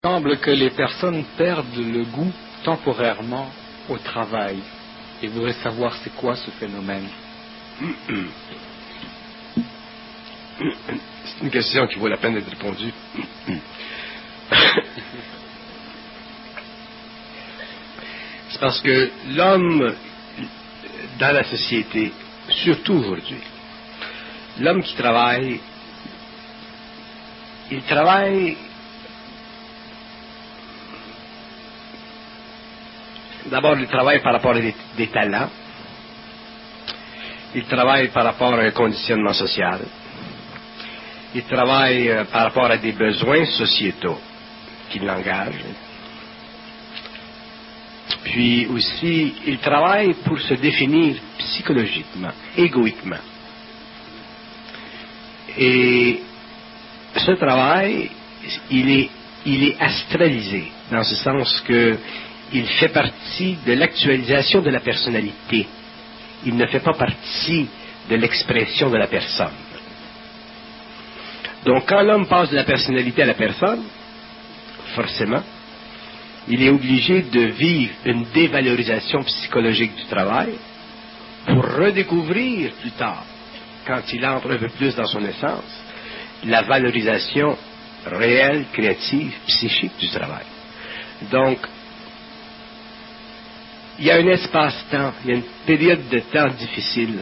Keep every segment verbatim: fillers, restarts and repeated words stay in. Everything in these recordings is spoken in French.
Il semble que les personnes perdent le goût temporairement au travail. Et voudrais savoir c'est quoi ce phénomène. C'est une question qui vaut la peine d'être répondue. C'est parce que l'homme, dans la société, surtout aujourd'hui, l'homme qui travaille, il travaille d'abord il travaille par rapport à des, des talents, il travaille par rapport à un conditionnement social, il travaille euh, par rapport à des besoins sociétaux qui l'engagent, puis aussi il travaille pour se définir psychologiquement, égoïquement. Et ce travail, il est, il est astralisé, dans ce sens que il fait partie de l'actualisation de la personnalité. Il ne fait pas partie de l'expression de la personne. Donc, quand l'homme passe de la personnalité à la personne, forcément, il est obligé de vivre une dévalorisation psychologique du travail pour redécouvrir plus tard, quand il entre un peu plus dans son essence, la valorisation réelle, créative, psychique du travail. Donc, il y a un espace-temps, il y a une période de temps difficile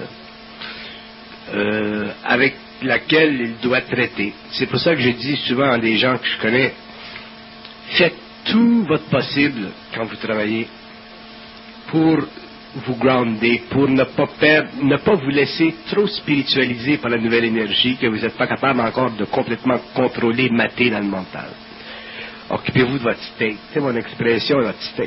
euh, avec laquelle il doit traiter. C'est pour ça que je dis souvent à des gens que je connais, faites tout votre possible quand vous travaillez pour vous grounder, pour ne pas perdre, ne pas vous laisser trop spiritualiser par la nouvelle énergie que vous n'êtes pas capable encore de complètement contrôler, mater dans le mental. Occupez-vous de votre steak. C'est mon expression, votre steak.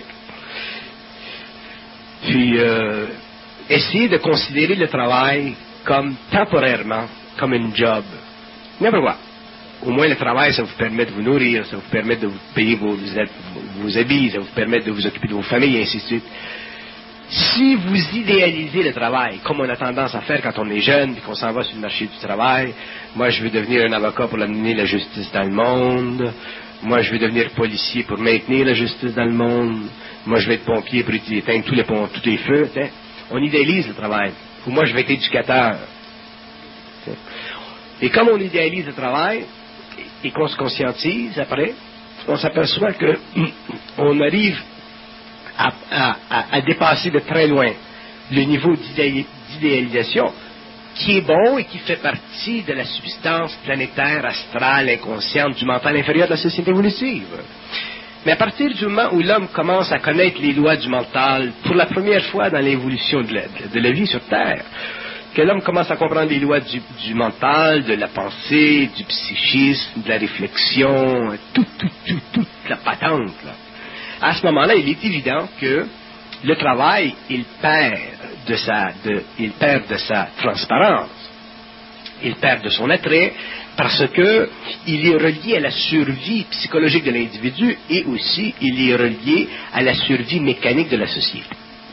Puis, euh, essayez de considérer le travail comme temporairement, comme une job. N'importe quoi. Au moins, le travail, ça vous permet de vous nourrir, ça vous permet de vous payer vos, vos, vos habits, ça vous permet de vous occuper de vos familles, et ainsi de suite. Si vous idéalisez le travail, comme on a tendance à faire quand on est jeune et qu'on s'en va sur le marché du travail, moi, je veux devenir un avocat pour amener la justice dans le monde, moi, je veux devenir policier pour maintenir la justice dans le monde, moi, je vais être pompier pour éteindre tous les, ponts, tous les feux. T'sais. On idéalise le travail. Ou moi, je vais être éducateur. T'sais. Et comme on idéalise le travail, et qu'on se conscientise après, on s'aperçoit que on arrive à, à, à, à dépasser de très loin le niveau d'idéalisation qui est bon et qui fait partie de la substance planétaire, astrale, inconsciente du mental inférieur de la société évolutive. Mais à partir du moment où l'homme commence à connaître les lois du mental, pour la première fois dans l'évolution de la, de la vie sur Terre, que l'homme commence à comprendre les lois du, du mental, de la pensée, du psychisme, de la réflexion, tout, tout, tout, toute la patente, là. À ce moment-là, il est évident que le travail, il perd de sa, de, il perd de sa transparence, il perd de son attrait, parce que il est relié à la survie psychologique de l'individu et aussi il est relié à la survie mécanique de la société.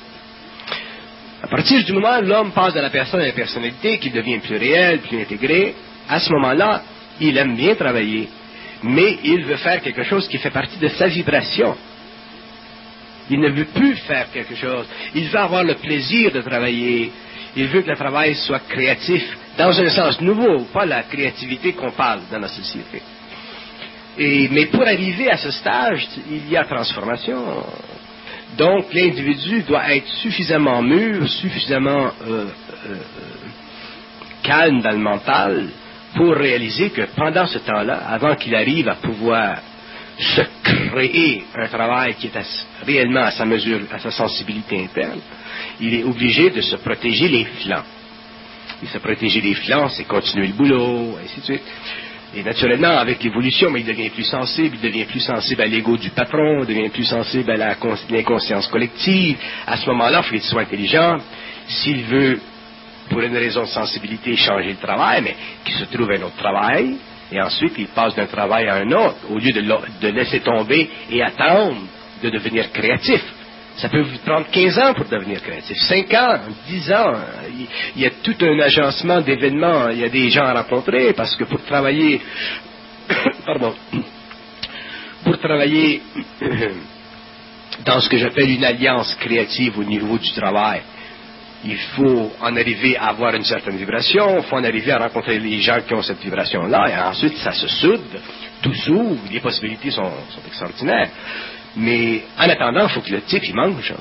À partir du moment où l'homme passe de la personne à la personnalité, qu'il devient plus réel, plus intégré, à ce moment-là, il aime bien travailler, mais il veut faire quelque chose qui fait partie de sa vibration. Il ne veut plus faire quelque chose. Il veut avoir le plaisir de travailler. Il veut que le travail soit créatif, dans un sens nouveau, pas la créativité qu'on parle dans la société. Et, mais pour arriver à ce stage, il y a transformation. Donc, l'individu doit être suffisamment mûr, suffisamment euh, euh, calme dans le mental pour réaliser que pendant ce temps-là, avant qu'il arrive à pouvoir se créer un travail qui est à, réellement à sa mesure, à sa sensibilité interne, il est obligé de se protéger les flancs. Et se protéger les flancs, c'est continuer le boulot, ainsi de suite. Et naturellement, avec l'évolution, mais il devient plus sensible, il devient plus sensible à l'ego du patron, il devient plus sensible à la cons- l'inconscience collective. À ce moment-là, il faut qu'il soit intelligent. S'il veut, pour une raison de sensibilité, changer le travail, mais qu'il se trouve un autre travail, et ensuite il passe d'un travail à un autre, au lieu de, de laisser tomber et attendre de devenir créatif. Ça peut vous prendre quinze ans pour devenir créatif, cinq ans, dix ans. Il y a tout un agencement d'événements, il y a des gens à rencontrer, parce que pour travailler, pardon, pour travailler dans ce que j'appelle une alliance créative au niveau du travail, il faut en arriver à avoir une certaine vibration, il faut en arriver à rencontrer les gens qui ont cette vibration-là, et ensuite ça se soude, tout s'ouvre, les possibilités sont, sont extraordinaires. Mais en attendant, il faut que le type il mange.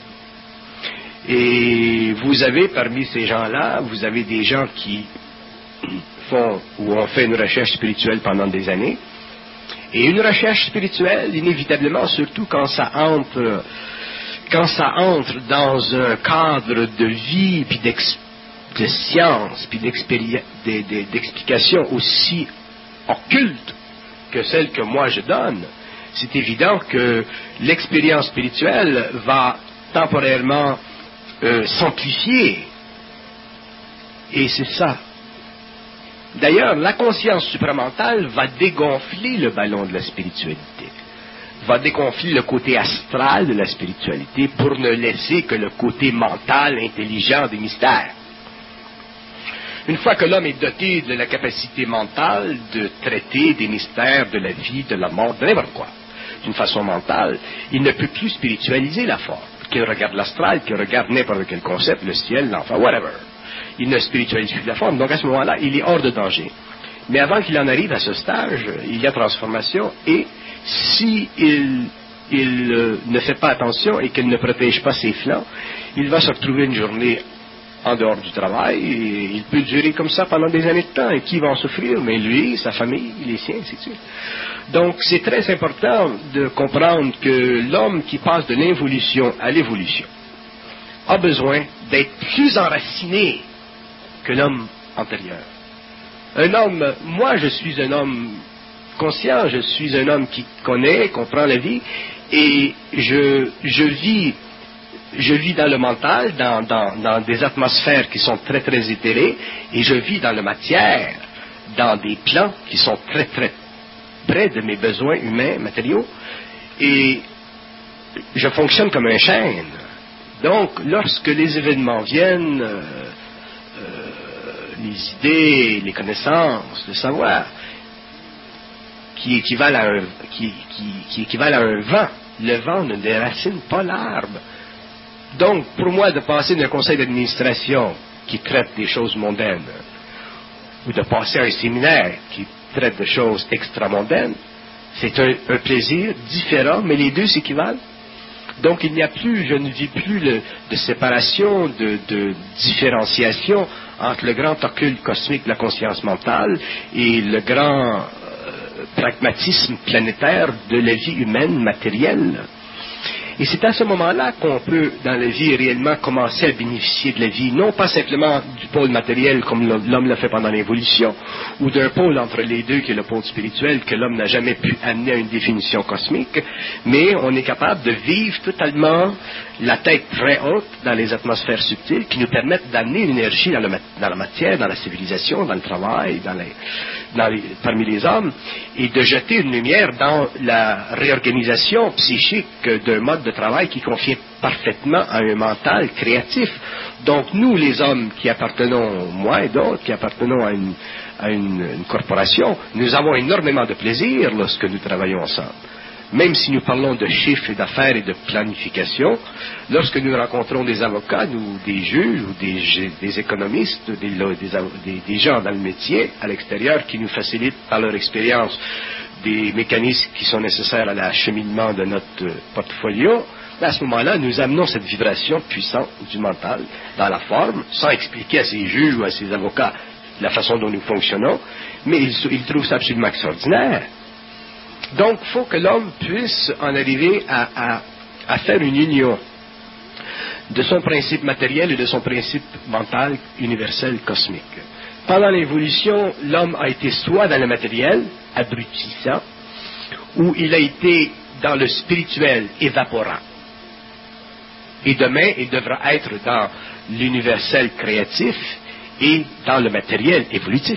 Et vous avez parmi ces gens-là, vous avez des gens qui font ou ont fait une recherche spirituelle pendant des années. Et une recherche spirituelle, inévitablement, surtout quand ça entre, quand ça entre dans un cadre de vie, puis de science, puis d'explication aussi occulte que celle que moi je donne, c'est évident que l'expérience spirituelle va temporairement euh, s'amplifier. Et c'est ça. D'ailleurs, la conscience supramentale va dégonfler le ballon de la spiritualité, va dégonfler le côté astral de la spiritualité pour ne laisser que le côté mental, intelligent des mystères. Une fois que l'homme est doté de la capacité mentale de traiter des mystères de la vie, de la mort, de n'importe quoi, d'une façon mentale, il ne peut plus spiritualiser la forme. Qu'il regarde l'astral, qu'il regarde n'importe quel concept, le ciel, l'enfer, whatever. Il ne spiritualise plus la forme, donc à ce moment-là, il est hors de danger. Mais avant qu'il en arrive à ce stage, il y a transformation, et si il, il euh, ne fait pas attention et qu'il ne protège pas ses flancs, il va se retrouver une journée en dehors du travail, et il peut durer comme ça pendant des années de temps, et qui va en souffrir? Mais lui, sa famille, les siens, ainsi de suite. Donc, c'est très important de comprendre que l'homme qui passe de l'involution à l'évolution a besoin d'être plus enraciné que l'homme antérieur. Un homme, moi je suis un homme conscient, je suis un homme qui connaît, comprend la vie, et je, je vis je vis dans le mental, dans, dans, dans des atmosphères qui sont très très éthérées, et je vis dans la matière, dans des plans qui sont très très près de mes besoins humains, matériaux, et je fonctionne comme un chêne. Donc, lorsque les événements viennent, euh, euh, les idées, les connaissances, le savoir, qui équivalent à un, qui, qui, qui équivalent à un vent, le vent ne déracine pas l'arbre. Donc, pour moi, de passer d'un conseil d'administration qui traite des choses mondaines, ou de passer à un séminaire qui traite de choses extramondaines, c'est un, un plaisir différent, mais les deux s'équivalent. Donc, il n'y a plus, je ne vis plus le, de séparation, de, de différenciation entre le grand occulte cosmique de la conscience mentale et le grand euh, pragmatisme planétaire de la vie humaine matérielle. Et c'est à ce moment-là qu'on peut, dans la vie, réellement commencer à bénéficier de la vie, non pas simplement du pôle matériel comme l'homme l'a fait pendant l'évolution, ou d'un pôle entre les deux qui est le pôle spirituel que l'homme n'a jamais pu amener à une définition cosmique, mais on est capable de vivre totalement la tête très haute dans les atmosphères subtiles qui nous permettent d'amener l'énergie dans, dans la matière, dans la civilisation, dans le travail, dans les, dans les, parmi les hommes, et de jeter une lumière dans la réorganisation psychique d'un mode de travail qui confie parfaitement à un mental créatif. Donc nous, les hommes qui appartenons, moi et d'autres, qui appartenons à une, à une, une corporation, nous avons énormément de plaisir lorsque nous travaillons ensemble. Même si nous parlons de chiffres et d'affaires et de planification, lorsque nous rencontrons des avocats, ou des juges, ou des, des économistes, des, des, des gens dans le métier à l'extérieur qui nous facilitent par leur expérience des mécanismes qui sont nécessaires à l'acheminement de notre portfolio, à ce moment-là, nous amenons cette vibration puissante du mental dans la forme, sans expliquer à ces juges ou à ces avocats la façon dont nous fonctionnons, mais ils, ils trouvent ça absolument extraordinaire. Donc, il faut que l'homme puisse en arriver à, à, à faire une union de son principe matériel et de son principe mental universel cosmique. Pendant l'évolution, l'homme a été soit dans le matériel, abrutissant, ou il a été dans le spirituel, évaporant. Et demain, il devra être dans l'universel créatif et dans le matériel évolutif.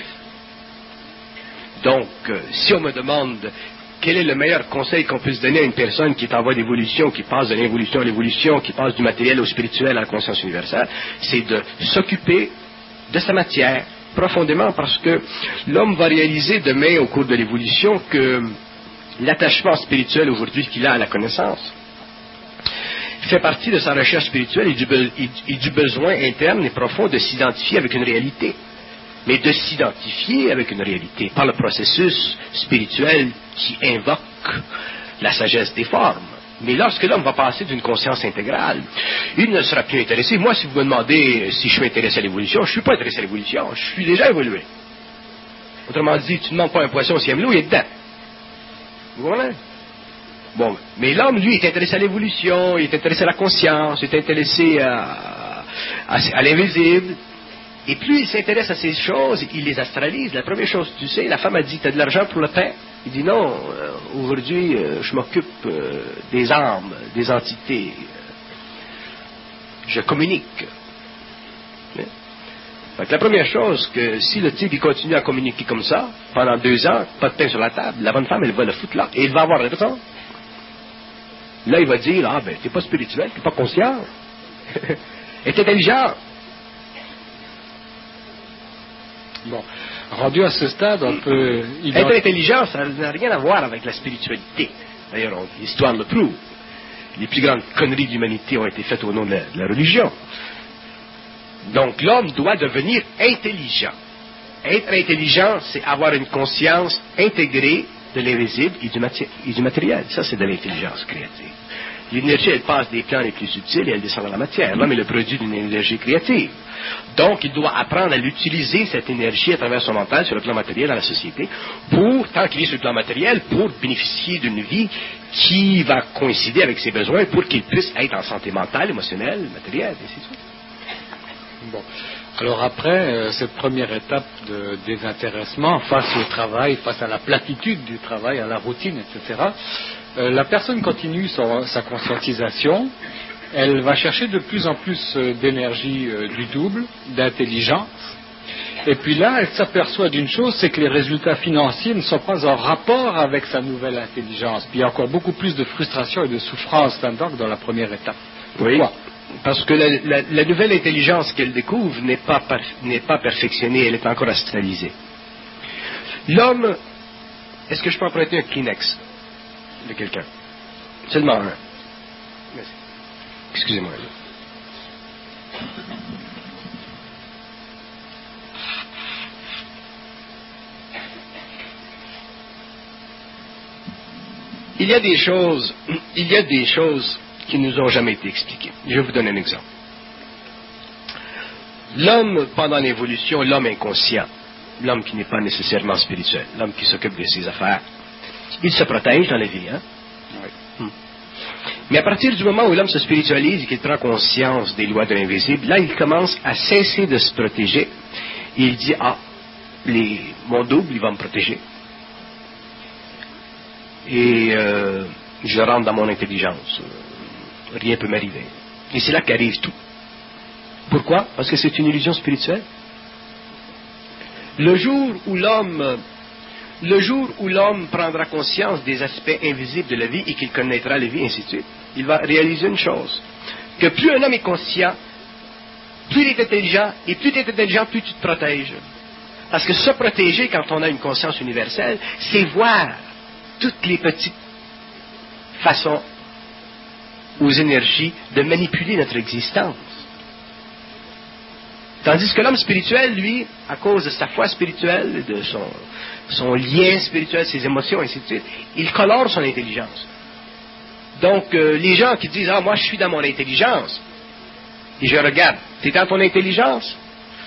Donc, euh, si on me demande quel est le meilleur conseil qu'on puisse donner à une personne qui est en voie d'évolution, qui passe de l'involution à l'évolution, qui passe du matériel au spirituel à la conscience universelle, c'est de s'occuper de sa matière profondément, parce que l'homme va réaliser demain, au cours de l'évolution, que l'attachement spirituel aujourd'hui qu'il a à la connaissance fait partie de sa recherche spirituelle et du, be- et, et du besoin interne et profond de s'identifier avec une réalité. Mais de s'identifier avec une réalité par le processus spirituel qui invoque la sagesse des formes. Mais lorsque l'homme va passer d'une conscience intégrale, il ne sera plus intéressé. Moi, si vous me demandez si je suis intéressé à l'évolution, je ne suis pas intéressé à l'évolution, je suis déjà évolué. Autrement dit, tu ne demandes pas un poisson s'il aime l'eau, il est dedans. Vous comprenez? Bon, mais l'homme, lui, est intéressé à l'évolution, il est intéressé à la conscience, il est intéressé à, à, à l'invisible. Et plus il s'intéresse à ces choses, il les astralise. La première chose, tu sais, la femme a dit, t'as de l'argent pour le pain? Il dit, non, euh, aujourd'hui, euh, je m'occupe euh, des âmes, des entités. Je communique. Hein? Donc, la première chose, que si le type il continue à communiquer comme ça, pendant deux ans, pas de pain sur la table, la bonne femme, elle va le foutre là, et il va avoir raison. Là, il va dire, ah ben, t'es pas spirituel, t'es pas conscient. Et t'es intelligent. Bon, rendu à ce stade, on peut... Ident... Être intelligent, ça n'a rien à voir avec la spiritualité. D'ailleurs, on, l'histoire le prouve. Les plus grandes conneries de l'humanité ont été faites au nom de la, de la religion. Donc, l'homme doit devenir intelligent. Être intelligent, c'est avoir une conscience intégrée de l'invisible et du, mati- et du matériel. Ça, c'est de l'intelligence créative. L'énergie, elle passe des plans les plus subtils et elle descend dans la matière. L'homme est le produit d'une énergie créative. Donc, il doit apprendre à l'utiliser, cette énergie, à travers son mental, sur le plan matériel, dans la société, pour, tant qu'il est sur le plan matériel, pour bénéficier d'une vie qui va coïncider avec ses besoins, pour qu'il puisse être en santé mentale, émotionnelle, matérielle, et ainsi de suite. Bon. Alors après, euh, cette première étape de désintéressement face au travail, face à la platitude du travail, à la routine, et cetera, euh, la personne continue son, sa conscientisation, elle va chercher de plus en plus euh, d'énergie euh, du double, d'intelligence, et puis là, elle s'aperçoit d'une chose, c'est que les résultats financiers ne sont pas en rapport avec sa nouvelle intelligence. Puis il y a encore beaucoup plus de frustration et de souffrance là-dedans que dans la première étape. Pourquoi ? Oui. Parce que la, la, la nouvelle intelligence qu'elle découvre n'est pas, n'est pas perfectionnée, elle est encore astralisée. L'homme, est-ce que je peux emprunter un Kleenex de quelqu'un? Seulement un. Merci. Excusez-moi. Il y a des choses, il y a des choses qui nous ont jamais été expliquées. Je vais vous donner un exemple. L'homme, pendant l'évolution, l'homme inconscient, l'homme qui n'est pas nécessairement spirituel, l'homme qui s'occupe de ses affaires, il se protège dans la vie, hein? Oui. Hmm. Mais à partir du moment où l'homme se spiritualise et qu'il prend conscience des lois de l'invisible, là, il commence à cesser de se protéger. Et il dit, ah, les, mon double, il va me protéger. Et euh, je rentre dans mon intelligence. Rien ne peut m'arriver. Et c'est là qu'arrive tout. Pourquoi? Parce que c'est une illusion spirituelle. Le jour où l'homme, le jour où l'homme prendra conscience des aspects invisibles de la vie et qu'il connaîtra la vie, ainsi de suite, il va réaliser une chose, que plus un homme est conscient, plus il est intelligent, et plus tu es intelligent, plus tu te protèges. Parce que se protéger, quand on a une conscience universelle, c'est voir toutes les petites façons aux énergies de manipuler notre existence. Tandis que l'homme spirituel, lui, à cause de sa foi spirituelle, de son, son lien spirituel, ses émotions, ainsi de suite, il colore son intelligence. Donc, euh, les gens qui disent « Ah, moi, je suis dans mon intelligence », et je regarde, « T'es dans ton intelligence ?»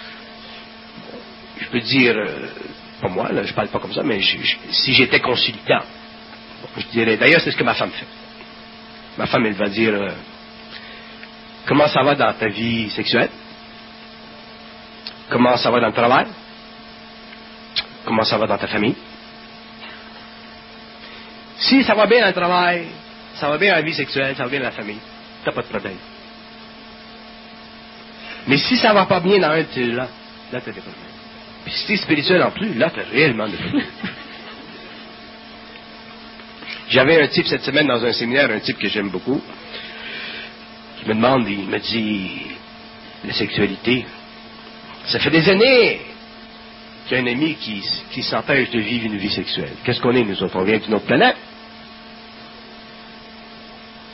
Je peux dire, euh, pas moi, là, je parle pas comme ça, mais je, je, si j'étais consultant, je dirais, d'ailleurs, c'est ce que ma femme fait. Ma femme, elle va dire, euh, comment ça va dans ta vie sexuelle? Comment ça va dans le travail? Comment ça va dans ta famille? Si ça va bien dans le travail, ça va bien dans la vie sexuelle, ça va bien dans la famille, t'as pas de problème. Mais si ça va pas bien dans un de ces-là, là, t'as des problèmes. Puis si t'es spirituel en plus, là, t'as réellement des problèmes. J'avais un type cette semaine dans un séminaire, un type que j'aime beaucoup, qui me demande, il me dit, la sexualité, ça fait des années qu'il y a un ami qui, qui s'empêche de vivre une vie sexuelle. Qu'est-ce qu'on est, nous autres? On vient d'une autre planète?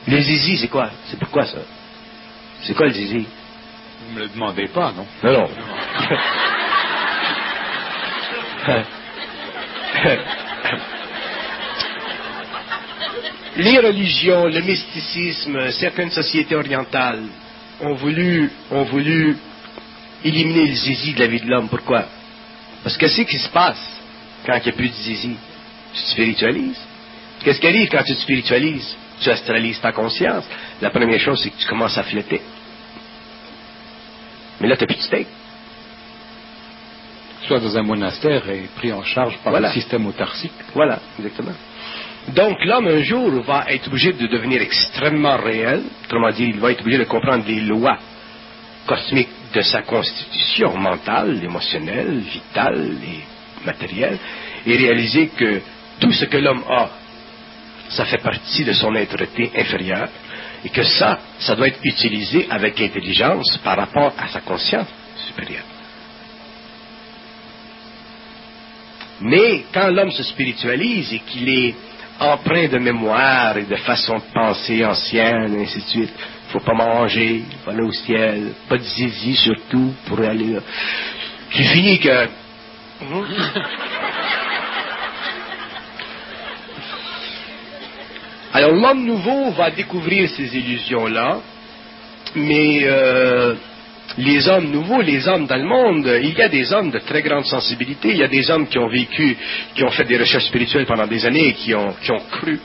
Le zizi, c'est quoi? C'est pourquoi ça? C'est quoi le zizi? Vous me le demandez pas, non? Non, non. Les religions, le mysticisme, certaines sociétés orientales ont voulu, ont voulu éliminer le zizi de la vie de l'homme. Pourquoi? Parce que qu'est-ce qui se passe quand il n'y a plus de zizi? Tu te spiritualises. Qu'est-ce qui arrive quand tu te spiritualises? Tu astralises ta conscience. La première chose, c'est que tu commences à flotter. Mais là, tu n'as plus de steak. Soit dans un monastère et pris en charge par Voilà. le système autarcique. Voilà, exactement. Donc l'homme, un jour, va être obligé de devenir extrêmement réel. Autrement dit, il va être obligé de comprendre les lois cosmiques de sa constitution mentale, émotionnelle, vitale et matérielle, et réaliser que tout ce que l'homme a, ça fait partie de son être-té inférieur, et que ça, ça doit être utilisé avec intelligence par rapport à sa conscience supérieure. Mais quand l'homme se spiritualise et qu'il est empreint de mémoire et de façon de penser ancienne, et ainsi de suite, il ne faut pas manger, il faut aller au ciel, pas de zizi surtout pour aller là. Tu finis que... Alors l'homme nouveau va découvrir ces illusions-là, mais euh, les hommes nouveaux, les hommes dans le monde, il y a des hommes de très grande sensibilité, il y a des hommes qui ont vécu, qui ont fait des recherches spirituelles pendant des années et qui ont, qui ont cru.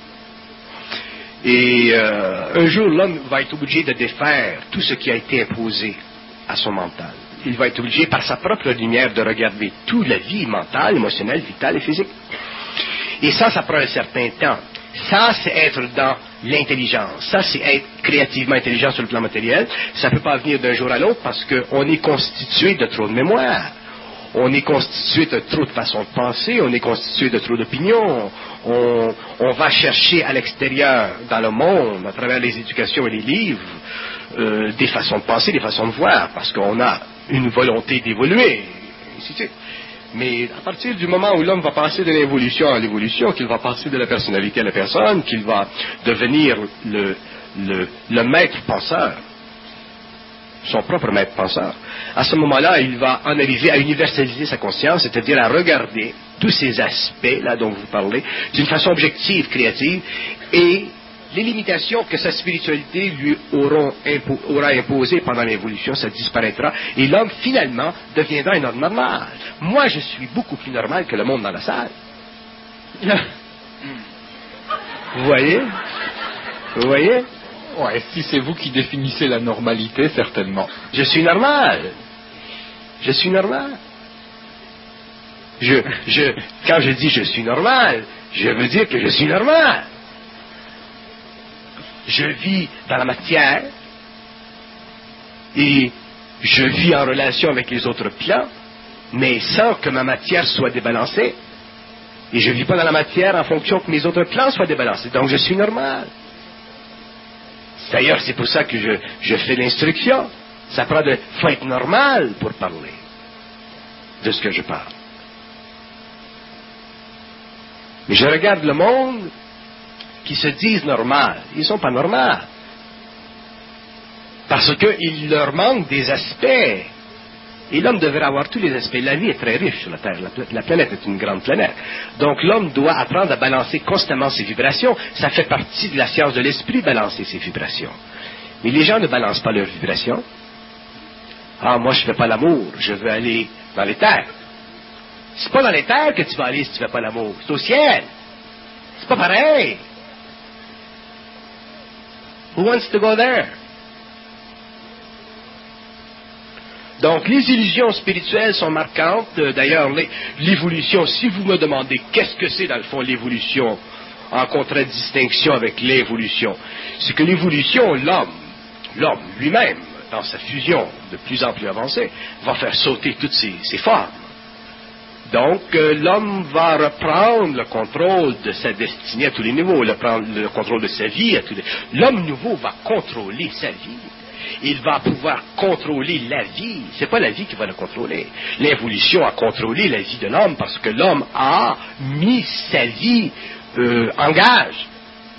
Et euh, un jour, l'homme va être obligé de défaire tout ce qui a été imposé à son mental. Il va être obligé, par sa propre lumière, de regarder toute la vie mentale, émotionnelle, vitale et physique. Et ça, ça prend un certain temps. Ça, c'est être dans l'intelligence. Ça, c'est être créativement intelligent sur le plan matériel. Ça ne peut pas venir d'un jour à l'autre parce qu'on est constitué de trop de mémoire. On est constitué de trop de façons de penser. On est constitué de trop d'opinions. On, on va chercher à l'extérieur, dans le monde, à travers les éducations et les livres, euh, des façons de penser, des façons de voir, parce qu'on a une volonté d'évoluer. Ainsi de suite. Mais à partir du moment où l'homme va passer de l'évolution à l'évolution, qu'il va passer de la personnalité à la personne, qu'il va devenir le, le, le maître penseur, son propre maître penseur, à ce moment-là, il va en arriver à universaliser sa conscience, c'est-à-dire à regarder tous ces aspects-là dont vous parlez, d'une façon objective, créative, et les limitations que sa spiritualité lui auront impo- aura imposées pendant l'évolution, ça disparaîtra, et l'homme, finalement, deviendra un homme normal. Moi, je suis beaucoup plus normal que le monde dans la salle. Vous voyez? Vous voyez? Ouais, si c'est vous qui définissez la normalité, certainement. Je suis normal. Je suis normal. Je, je, quand je dis je suis normal, je veux dire que je suis normal. Je vis dans la matière et je vis en relation avec les autres plans, mais sans que ma matière soit débalancée. Et je ne vis pas dans la matière en fonction que mes autres plans soient débalancés. Donc je suis normal. D'ailleurs, c'est pour ça que je, je fais l'instruction. Ça prend de... faut être normal pour parler de ce que je parle. Mais je regarde le monde qui se disent normal. Ils ne sont pas normaux. Parce qu'il leur manque des aspects. Et l'homme devrait avoir tous les aspects. La vie est très riche sur la Terre. La, la planète est une grande planète. Donc l'homme doit apprendre à balancer constamment ses vibrations. Ça fait partie de la science de l'esprit, balancer ses vibrations. Mais les gens ne balancent pas leurs vibrations. Ah, moi je ne fais pas l'amour, je veux aller dans les terres. C'est pas dans les terres que tu vas aller si tu ne fais pas l'amour. C'est au ciel. C'est pas pareil. Who wants to go there? Donc, les illusions spirituelles sont marquantes. D'ailleurs, l'évolution, si vous me demandez qu'est-ce que c'est dans le fond l'évolution, en contradistinction avec l'évolution, c'est que l'évolution, l'homme, l'homme lui-même, dans sa fusion de plus en plus avancée, va faire sauter toutes ses, ses formes. Donc, euh, l'homme va reprendre le contrôle de sa destinée à tous les niveaux, le, prendre, le contrôle de sa vie à tous les... L'homme nouveau va contrôler sa vie. Il va pouvoir contrôler la vie. C'est pas la vie qui va le contrôler. L'évolution a contrôlé la vie de l'homme parce que l'homme a mis sa vie euh, en gage.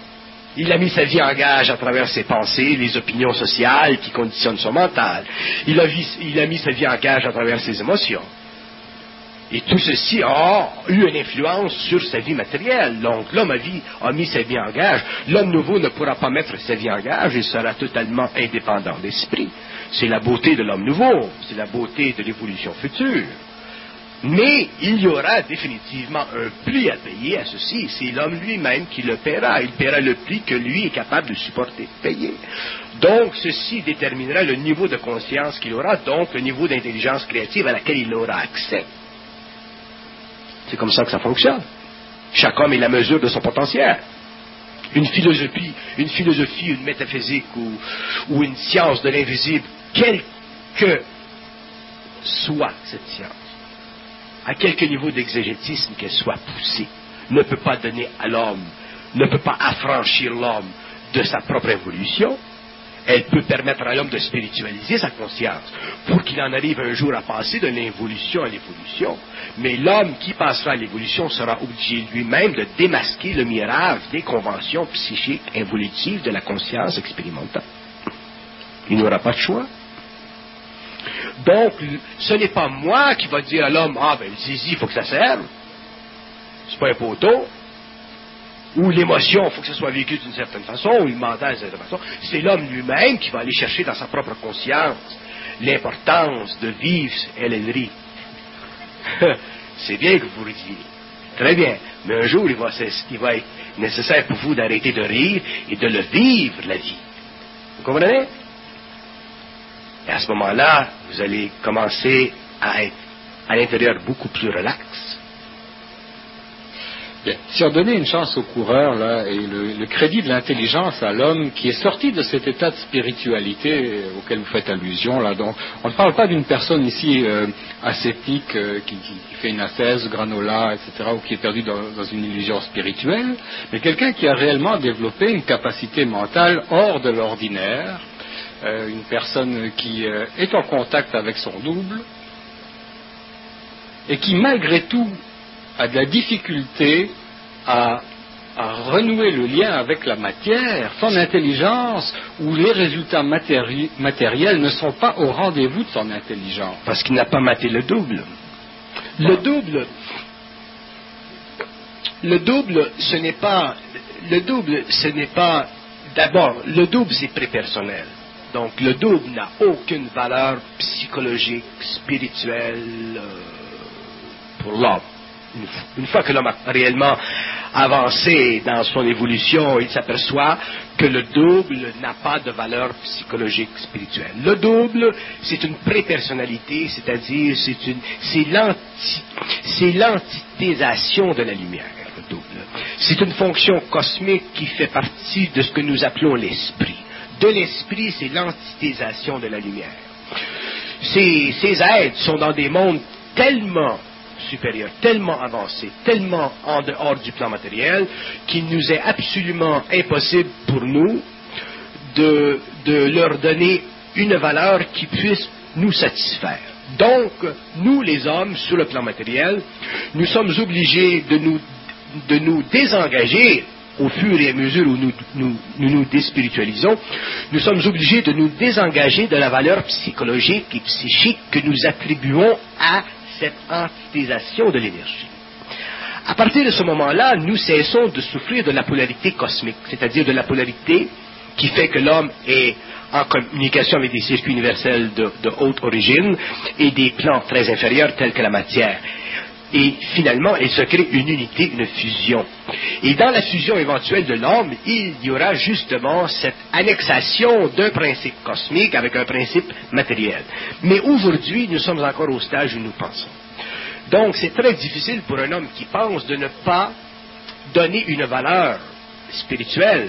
Il a mis sa vie en gage à travers ses pensées, les opinions sociales qui conditionnent son mental. Il a, vu, il a mis sa vie en gage à travers ses émotions. Et tout ceci a eu une influence sur sa vie matérielle. Donc l'homme a, vie, a mis sa vie en gage. L'homme nouveau ne pourra pas mettre sa vie en gage, il sera totalement indépendant d'esprit. C'est la beauté de l'homme nouveau, c'est la beauté de l'évolution future. Mais il y aura définitivement un prix à payer à ceci. C'est l'homme lui-même qui le paiera. Il paiera le prix que lui est capable de supporter, de payer. Donc, ceci déterminera le niveau de conscience qu'il aura, donc le niveau d'intelligence créative à laquelle il aura accès. C'est comme ça que ça fonctionne. Chaque homme est la mesure de son potentiel. Une philosophie, une philosophie, une métaphysique ou, ou une science de l'invisible, quelle que soit cette science, à quelque niveau d'exégétisme qu'elle soit poussée, ne peut pas donner à l'homme, ne peut pas affranchir l'homme de sa propre évolution. Elle peut permettre à l'homme de spiritualiser sa conscience pour qu'il en arrive un jour à passer de l'involution à l'évolution. Mais l'homme qui passera à l'évolution sera obligé lui-même de démasquer le mirage des conventions psychiques involutives de la conscience expérimentale. Il n'aura pas de choix. Donc, ce n'est pas moi qui va dire à l'homme, ah ben, le zizi, il faut que ça serve. C'est pas un poteau. Ou l'émotion, il faut que ça soit vécu d'une certaine façon, ou le mental d'une certaine façon. C'est l'homme lui-même qui va aller chercher dans sa propre conscience l'importance de vivre L L R I. C'est bien que vous riez. Très bien. Mais un jour, il va, il va être nécessaire pour vous d'arrêter de rire et de le vivre, la vie. Vous comprenez? Et à ce moment-là, vous allez commencer à être à l'intérieur beaucoup plus relax. Bien. Si on donnait une chance au coureur là, et le, le crédit de l'intelligence à l'homme qui est sorti de cet état de spiritualité auquel vous faites allusion, là, donc, on ne parle pas d'une personne ici euh, ascétique euh, qui, qui, qui fait une ascèse, granola, et cetera, ou qui est perdu dans, dans une illusion spirituelle, mais quelqu'un qui a réellement développé une capacité mentale hors de l'ordinaire, euh, une personne qui euh, est en contact avec son double, et qui malgré tout a de la difficulté à, à renouer le lien avec la matière, son intelligence, où les résultats matéri- matériels ne sont pas au rendez-vous de son intelligence. Parce qu'il n'a pas maté le double. Le double, le double, ce n'est pas, le double, ce n'est pas, d'abord, le double c'est prépersonnel. Donc le double n'a aucune valeur psychologique, spirituelle euh, pour l'homme. Une fois que l'homme a réellement avancé dans son évolution, il s'aperçoit que le double n'a pas de valeur psychologique spirituelle. Le double, c'est une prépersonnalité, c'est-à-dire c'est une, c'est l'anti, c'est l'antithésation de la lumière, le double. C'est une fonction cosmique qui fait partie de ce que nous appelons l'esprit. De l'esprit, c'est l'antithésation de la lumière. Ces, ces êtres sont dans des mondes tellement supérieur, tellement avancé, tellement en dehors du plan matériel, qu'il nous est absolument impossible pour nous de, de leur donner une valeur qui puisse nous satisfaire. Donc, nous les hommes, sur le plan matériel, nous sommes obligés de nous, de nous désengager au fur et à mesure où nous nous, nous nous déspiritualisons, nous sommes obligés de nous désengager de la valeur psychologique et psychique que nous attribuons à cette antithésation de l'énergie. À partir de ce moment-là, nous cessons de souffrir de la polarité cosmique, c'est-à-dire de la polarité qui fait que l'homme est en communication avec des circuits universels de, de haute origine et des plans très inférieurs tels que la matière. Et finalement, il se crée une unité, une fusion. Et dans la fusion éventuelle de l'homme, il y aura justement cette annexation d'un principe cosmique avec un principe matériel. Mais aujourd'hui, nous sommes encore au stade où nous pensons. Donc, c'est très difficile pour un homme qui pense de ne pas donner une valeur spirituelle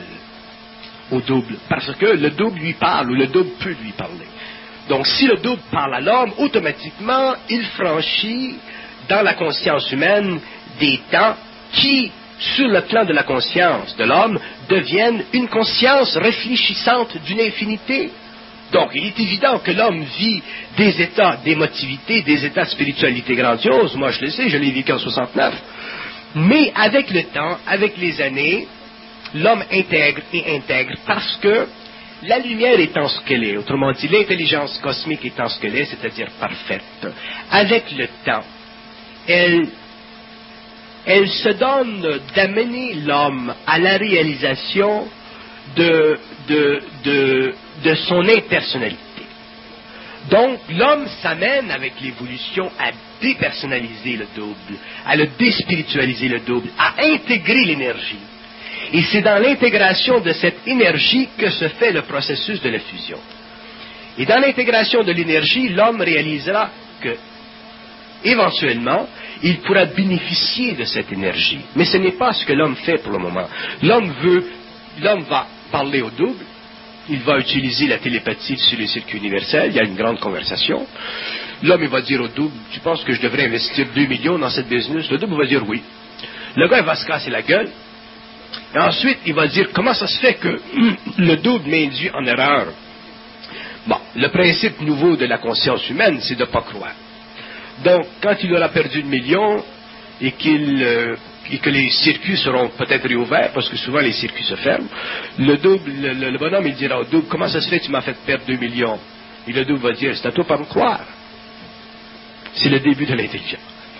au double, parce que le double lui parle ou le double peut lui parler. Donc, si le double parle à l'homme, automatiquement, il franchit dans la conscience humaine des temps qui, sur le plan de la conscience de l'homme, deviennent une conscience réfléchissante d'une infinité. Donc, il est évident que l'homme vit des états d'émotivité, des états de spiritualité grandiose. Moi, je le sais, je l'ai vécu en soixante-neuf. Mais avec le temps, avec les années, l'homme intègre et intègre parce que la lumière étant ce qu'elle est, autrement dit, l'intelligence cosmique étant ce qu'elle est, c'est-à-dire parfaite, avec le temps, elle, elle se donne d'amener l'homme à la réalisation de, de, de, de son impersonnalité. Donc, l'homme s'amène avec l'évolution à dépersonnaliser le double, à le déspiritualiser le double, à intégrer l'énergie. Et c'est dans l'intégration de cette énergie que se fait le processus de la fusion. Et dans l'intégration de l'énergie, l'homme réalisera que, éventuellement, il pourra bénéficier de cette énergie. Mais ce n'est pas ce que l'homme fait pour le moment. L'homme veut, l'homme va parler au double, il va utiliser la télépathie sur les circuits universels, il y a une grande conversation. L'homme, il va dire au double, tu penses que je devrais investir deux millions dans cette business? Le double va dire oui. Le gars, il va se casser la gueule. Et ensuite, il va dire, comment ça se fait que le double m'induit en erreur? Bon, le principe nouveau de la conscience humaine, c'est de ne pas croire. Donc, quand il aura perdu le million et, qu'il, euh, et que les circuits seront peut-être réouverts, parce que souvent les circuits se ferment, le double, le, le, le bonhomme, il dira au double, comment ça se fait que tu m'as fait perdre deux millions? Et le double va dire, c'est à toi pas me croire. C'est le début de l'intelligence.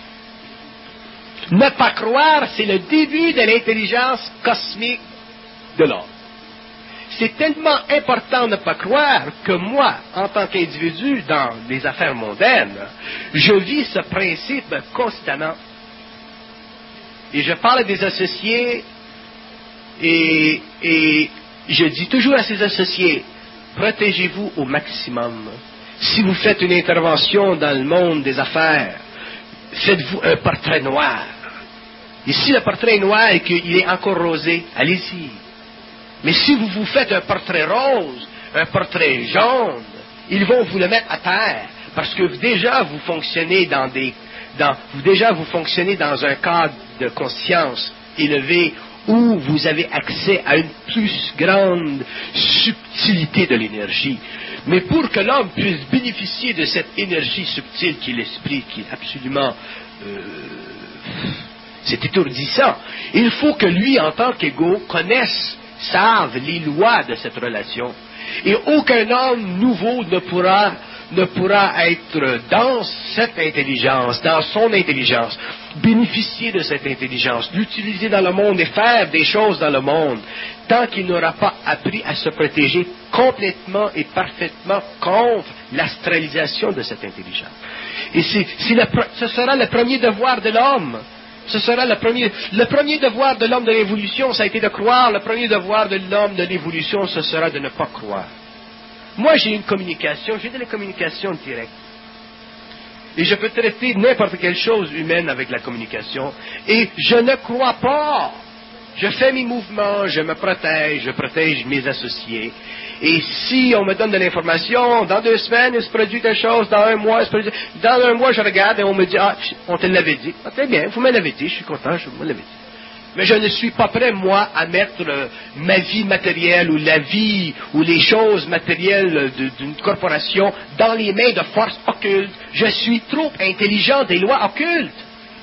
Ne pas croire, c'est le début de l'intelligence cosmique de l'homme. C'est tellement important de ne pas croire que moi, en tant qu'individu dans les affaires mondaines, je vis ce principe constamment. Et je parle à des associés et, et je dis toujours à ces associés, protégez-vous au maximum. Si vous faites une intervention dans le monde des affaires, faites-vous un portrait noir. Et si le portrait est noir et qu'il est encore rosé, allez-y. Mais si vous vous faites un portrait rose, un portrait jaune, ils vont vous le mettre à terre. Parce que déjà vous fonctionnez dans des, dans, déjà vous fonctionnez dans un cadre de conscience élevé où vous avez accès à une plus grande subtilité de l'énergie. Mais pour que l'homme puisse bénéficier de cette énergie subtile qui est l'esprit, qui est absolument... Euh, c'est étourdissant. Il faut que lui, en tant qu'égo, connaisse, save les lois de cette relation. Et aucun homme nouveau ne pourra, ne pourra être dans cette intelligence, dans son intelligence, bénéficier de cette intelligence, l'utiliser dans le monde et faire des choses dans le monde, tant qu'il n'aura pas appris à se protéger complètement et parfaitement contre l'astralisation de cette intelligence. Et c'est, c'est le, ce sera le premier devoir de l'homme. Ce sera le premier, le premier devoir de l'homme de l'évolution, ça a été de croire. Le premier devoir de l'homme de l'évolution, ce sera de ne pas croire. Moi, j'ai une communication, j'ai de la communication directe. Et je peux traiter n'importe quelle chose humaine avec la communication. Et je ne crois pas. Je fais mes mouvements, je me protège, je protège mes associés. Et si on me donne de l'information, dans deux semaines, il se produit quelque chose, dans un mois, il se produit... Dans un mois, je regarde et on me dit, ah, on te l'avait dit. Ah, très bien, vous me l'avez dit, je suis content, je vous l'avais dit. Mais je ne suis pas prêt, moi, à mettre euh, ma vie matérielle ou la vie ou les choses matérielles de, d'une corporation dans les mains de forces occultes. Je suis trop intelligent des lois occultes.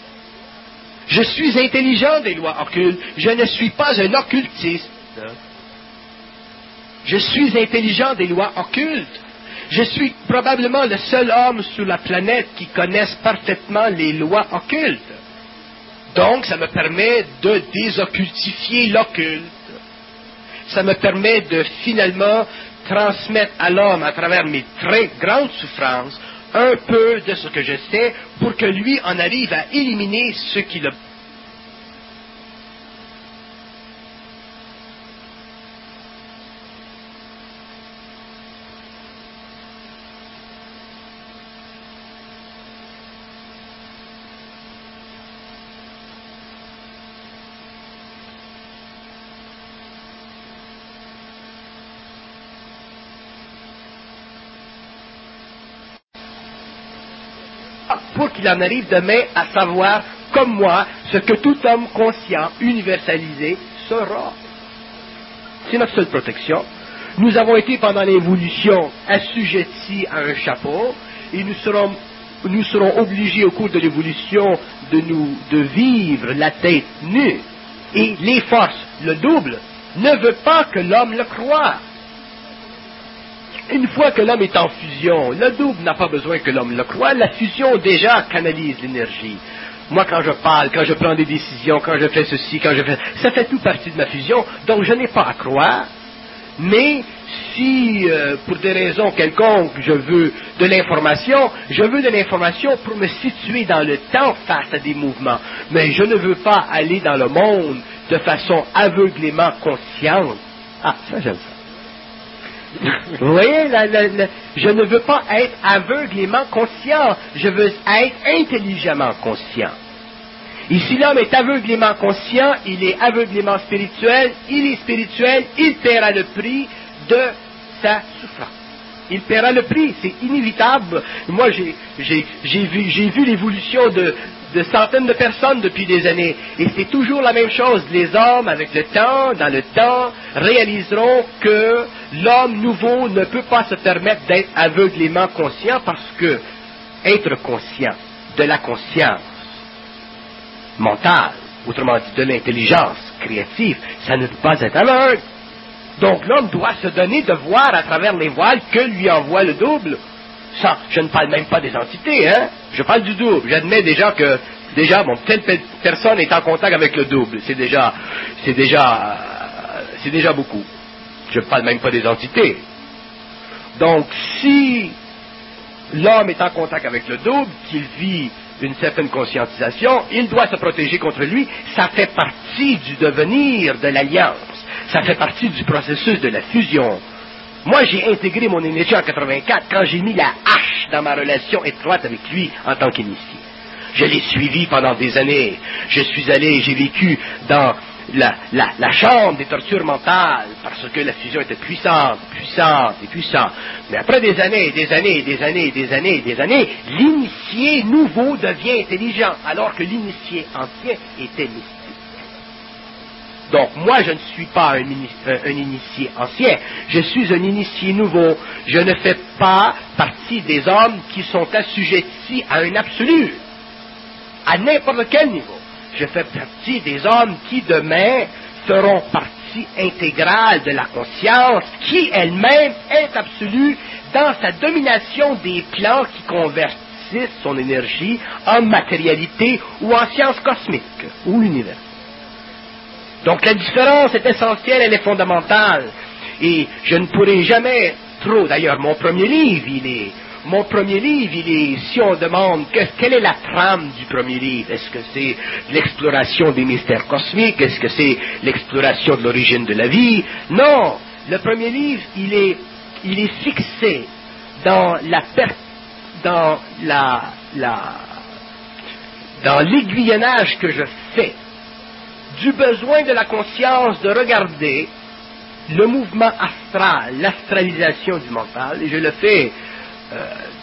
Je suis intelligent des lois occultes. Je ne suis pas un occultiste. Je suis intelligent des lois occultes. Je suis probablement le seul homme sur la planète qui connaisse parfaitement les lois occultes. Donc, ça me permet de désoccultifier l'occulte. Ça me permet de finalement transmettre à l'homme, à travers mes très grandes souffrances, un peu de ce que je sais pour que lui en arrive à éliminer ce qui le... pour qu'il en arrive demain à savoir, comme moi, ce que tout homme conscient, universalisé, sera. C'est notre seule protection. Nous avons été pendant l'évolution assujettis à un chapeau et nous serons, nous serons obligés au cours de l'évolution de, nous, de vivre la tête nue. Et les forces, le double, ne veut pas que l'homme le croie. Une fois que l'homme est en fusion, le double n'a pas besoin que l'homme le croie, la fusion déjà canalise l'énergie. Moi, quand je parle, quand je prends des décisions, quand je fais ceci, quand je fais... ça fait tout partie de ma fusion, donc je n'ai pas à croire. Mais si, euh, pour des raisons quelconques, je veux de l'information, je veux de l'information pour me situer dans le temps face à des mouvements. Mais je ne veux pas aller dans le monde de façon aveuglément consciente. Ah, ça j'aime ça. Vous voyez, la, la, la, je ne veux pas être aveuglément conscient, je veux être intelligemment conscient. Et si l'homme est aveuglément conscient, il est aveuglément spirituel, il est spirituel, il paiera le prix de sa souffrance. Il paiera le prix, c'est inévitable. Moi, j'ai, j'ai, j'ai vu, j'ai vu l'évolution de, de centaines de personnes depuis des années, et c'est toujours la même chose. Les hommes, avec le temps, dans le temps, réaliseront que l'homme nouveau ne peut pas se permettre d'être aveuglément conscient, parce que être conscient de la conscience mentale, autrement dit de l'intelligence créative, ça ne peut pas être aveugle. Donc l'homme doit se donner de voir à travers les voiles que lui envoie le double. Ça, je ne parle même pas des entités, hein. Je parle du double. J'admets déjà que, déjà, bon, telle personne est en contact avec le double. C'est déjà, c'est déjà, c'est déjà beaucoup. Je ne parle même pas des entités. Donc, si l'homme est en contact avec le double, qu'il vit une certaine conscientisation, il doit se protéger contre lui. Ça fait partie du devenir de l'alliance. Ça fait partie du processus de la fusion. Moi, j'ai intégré mon énergie en quatre-vingt-quatre quand j'ai mis la hache dans ma relation étroite avec lui en tant qu'initié. Je l'ai suivi pendant des années. Je suis allé, j'ai vécu dans la, la, la chambre des tortures mentales parce que la fusion était puissante, puissante et puissante. Mais après des années, des années, des années, des années, des années, l'initié nouveau devient intelligent alors que l'initié ancien était mystique. Donc, moi, je ne suis pas un, un, un initié ancien, je suis un initié nouveau. Je ne fais pas partie des hommes qui sont assujettis à un absolu, à n'importe quel niveau. Je fais partie des hommes qui, demain, feront partie intégrale de la conscience, qui elle-même est absolue dans sa domination des plans qui convertissent son énergie en matérialité ou en science cosmique ou universelle. Donc la différence est essentielle, elle est fondamentale. Et je ne pourrai jamais trop, d'ailleurs, mon premier livre, il est, mon premier livre, il est, si on demande, que, quelle est la trame du premier livre? Est-ce que c'est l'exploration des mystères cosmiques? Est-ce que c'est l'exploration de l'origine de la vie? Non! Le premier livre, il est, il est fixé dans la per, dans la, la, dans l'aiguillonnage que je fais du besoin de la conscience de regarder le mouvement astral, l'astralisation du mental, et je le fais euh,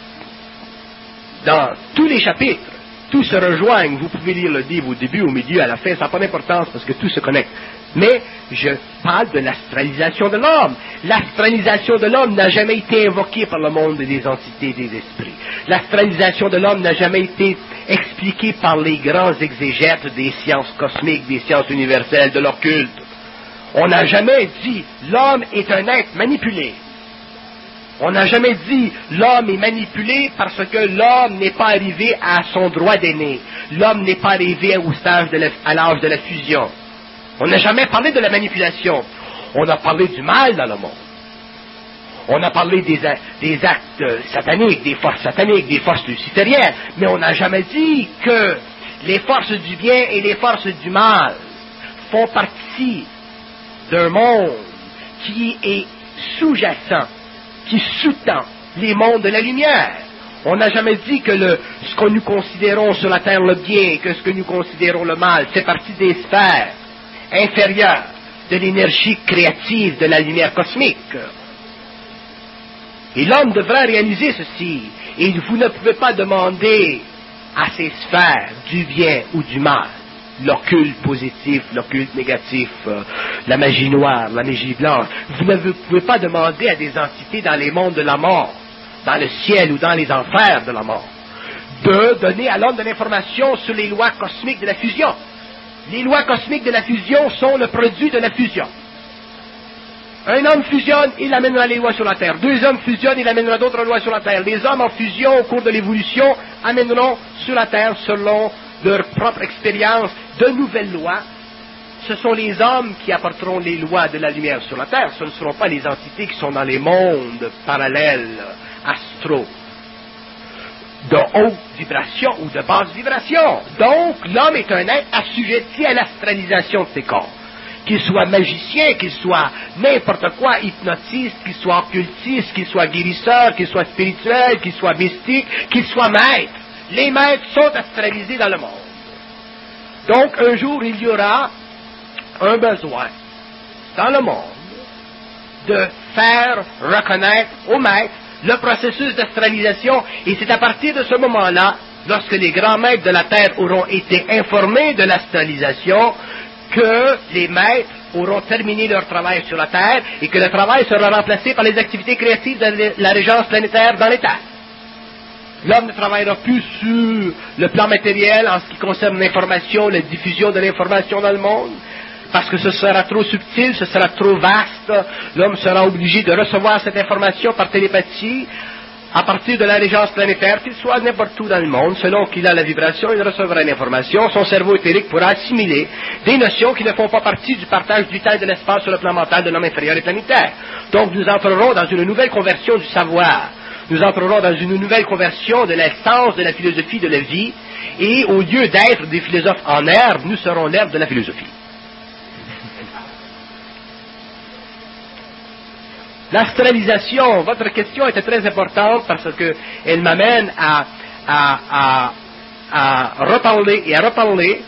dans tous les chapitres. Tout se rejoignent, vous pouvez lire le livre au début, au milieu, à la fin, ça n'a pas d'importance parce que tout se connecte. Mais je parle de l'astralisation de l'homme. L'astralisation de l'homme n'a jamais été invoquée par le monde des entités des esprits. L'astralisation de l'homme n'a jamais été expliquée par les grands exégètes des sciences cosmiques, des sciences universelles, de l'occulte. On n'a jamais dit l'homme est un être manipulé. On n'a jamais dit l'homme est manipulé parce que l'homme n'est pas arrivé à son droit d'aîné. L'homme n'est pas arrivé au stage de la, à l'âge de la fusion. On n'a jamais parlé de la manipulation. On a parlé du mal dans le monde. On a parlé des, des actes sataniques, des forces sataniques, des forces lucifériennes. Mais on n'a jamais dit que les forces du bien et les forces du mal font partie d'un monde qui est sous-jacent, qui sous-tend les mondes de la lumière. On n'a jamais dit que le, ce que nous considérons sur la terre le bien, que ce que nous considérons le mal, fait partie des sphères inférieures de l'énergie créative de la lumière cosmique. Et l'homme devra réaliser ceci. Et vous ne pouvez pas demander à ces sphères du bien ou du mal, l'occulte positif, l'occulte négatif, euh, la magie noire, la magie blanche. Vous ne pouvez pas demander à des entités dans les mondes de la mort, dans le ciel ou dans les enfers de la mort, de donner à l'homme de l'information sur les lois cosmiques de la fusion. Les lois cosmiques de la fusion sont le produit de la fusion. Un homme fusionne, il amènera les lois sur la terre. Deux hommes fusionnent, il amènera d'autres lois sur la terre. Les hommes en fusion au cours de l'évolution amèneront sur la terre, selon leur propre expérience, de nouvelles lois. Ce sont les hommes qui apporteront les lois de la lumière sur la terre. Ce ne seront pas les entités qui sont dans les mondes parallèles, astraux, de haute vibration ou de basse vibration. Donc, l'homme est un être assujetti à l'astralisation de ses corps. Qu'il soit magicien, qu'il soit n'importe quoi, hypnotiste, qu'il soit occultiste, qu'il soit guérisseur, qu'il soit spirituel, qu'il soit mystique, qu'il soit maître. Les maîtres sont astralisés dans le monde. Donc, un jour, il y aura un besoin dans le monde de faire reconnaître aux maîtres le processus d'astralisation, et c'est à partir de ce moment-là, lorsque les grands maîtres de la Terre auront été informés de l'astralisation, que les maîtres auront terminé leur travail sur la Terre et que le travail sera remplacé par les activités créatives de la régence planétaire dans les terres. L'homme ne travaillera plus sur le plan matériel en ce qui concerne l'information, la diffusion de l'information dans le monde, parce que ce sera trop subtil, ce sera trop vaste. L'homme sera obligé de recevoir cette information par télépathie à partir de la régence planétaire, qu'il soit n'importe où dans le monde, selon qu'il a la vibration, il recevra l'information. Son cerveau éthérique pourra assimiler des notions qui ne font pas partie du partage du temps et de l'espace sur le plan mental de l'homme inférieur et planétaire. Donc nous entrerons dans une nouvelle conversion du savoir. Nous entrerons dans une nouvelle conversion de l'essence de la philosophie de la vie, et au lieu d'être des philosophes en herbe, nous serons l'herbe de la philosophie. L'astralisation, votre question était très importante parce qu'elle m'amène à, à, à, à reparler et à reparler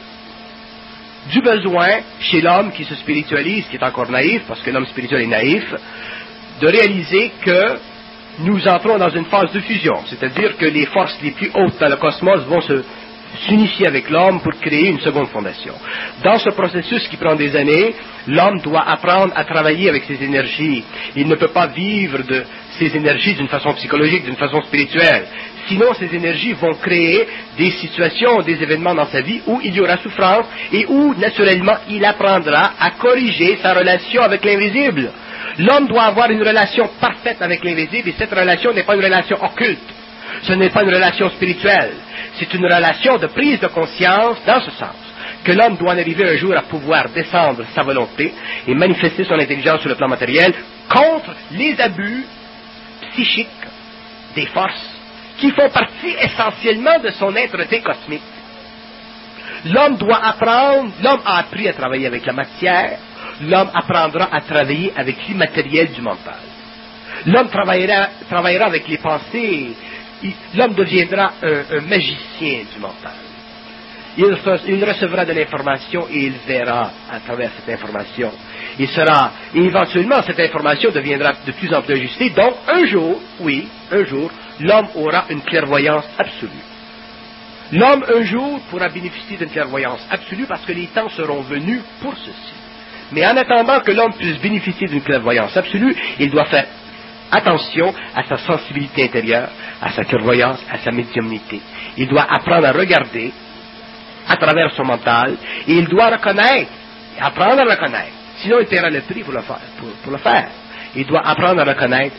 du besoin chez l'homme qui se spiritualise, qui est encore naïf, parce que l'homme spirituel est naïf, de réaliser que nous entrons dans une phase de fusion, c'est-à-dire que les forces les plus hautes dans le cosmos vont se s'unifier avec l'homme pour créer une seconde fondation. Dans ce processus qui prend des années, l'homme doit apprendre à travailler avec ses énergies. Il ne peut pas vivre de ses énergies d'une façon psychologique, d'une façon spirituelle. Sinon, ces énergies vont créer des situations, des événements dans sa vie où il y aura souffrance et où, naturellement, il apprendra à corriger sa relation avec l'invisible. L'homme doit avoir une relation parfaite avec l'invisible, et cette relation n'est pas une relation occulte. Ce n'est pas une relation spirituelle. C'est une relation de prise de conscience dans ce sens, que l'homme doit arriver un jour à pouvoir descendre sa volonté et manifester son intelligence sur le plan matériel contre les abus psychiques des forces qui font partie essentiellement de son être-té cosmique. L'homme doit apprendre, l'homme a appris à travailler avec la matière, l'homme apprendra à travailler avec l'immatériel du mental. L'homme travaillera, travaillera avec les pensées. L'homme deviendra un, un magicien du mental. Il, il recevra de l'information et il verra à travers cette information. Il sera, et éventuellement, cette information deviendra de plus en plus ajustée. Donc, un jour, oui, un jour, l'homme aura une clairvoyance absolue. L'homme, un jour, pourra bénéficier d'une clairvoyance absolue parce que les temps seront venus pour ceci. Mais en attendant que l'homme puisse bénéficier d'une clairvoyance absolue, il doit faire attention à sa sensibilité intérieure, à sa clairvoyance, à sa médiumnité. Il doit apprendre à regarder à travers son mental, et il doit reconnaître, apprendre à reconnaître, sinon il paiera le prix pour le faire. Pour, pour le faire. Il doit apprendre à reconnaître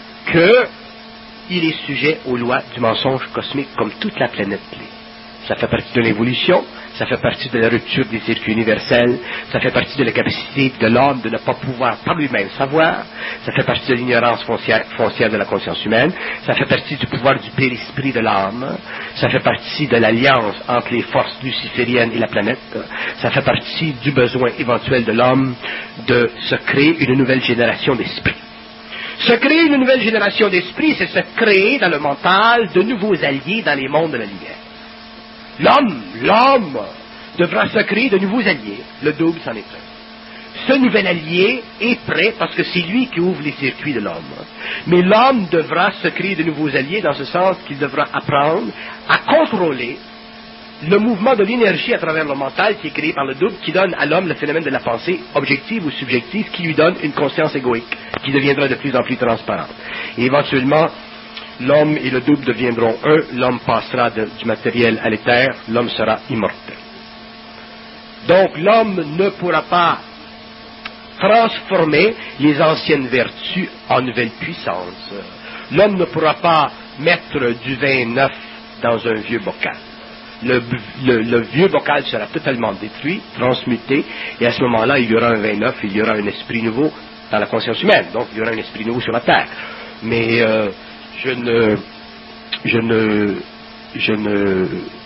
qu'il est sujet aux lois du mensonge cosmique comme toute la planète l'est. Ça fait partie de l'évolution, ça fait partie de la rupture des circuits universels, ça fait partie de la capacité de l'homme de ne pas pouvoir par lui-même savoir, ça fait partie de l'ignorance foncière, foncière de la conscience humaine, ça fait partie du pouvoir du périsprit de l'âme, ça fait partie de l'alliance entre les forces lucifériennes et la planète, ça fait partie du besoin éventuel de l'homme de se créer une nouvelle génération d'esprits. Se créer une nouvelle génération d'esprits, c'est se créer dans le mental de nouveaux alliés dans les mondes de la lumière. L'homme, l'homme devra se créer de nouveaux alliés. Le double, c'en est un. Ce nouvel allié est prêt parce que c'est lui qui ouvre les circuits de l'homme. Mais l'homme devra se créer de nouveaux alliés dans ce sens qu'il devra apprendre à contrôler le mouvement de l'énergie à travers le mental qui est créé par le double, qui donne à l'homme le phénomène de la pensée objective ou subjective, qui lui donne une conscience égoïque, qui deviendra de plus en plus transparente. Et éventuellement, l'homme et le double deviendront un, l'homme passera de, du matériel à l'éther, l'homme sera immortel. Donc l'homme ne pourra pas transformer les anciennes vertus en nouvelles puissances. L'homme ne pourra pas mettre du vin neuf dans un vieux bocal. Le, le, le vieux bocal sera totalement détruit, transmuté, et à ce moment-là, il y aura un vin neuf, il y aura un esprit nouveau dans la conscience humaine, donc il y aura un esprit nouveau sur la terre. Mais euh, je ne, je ne, je ne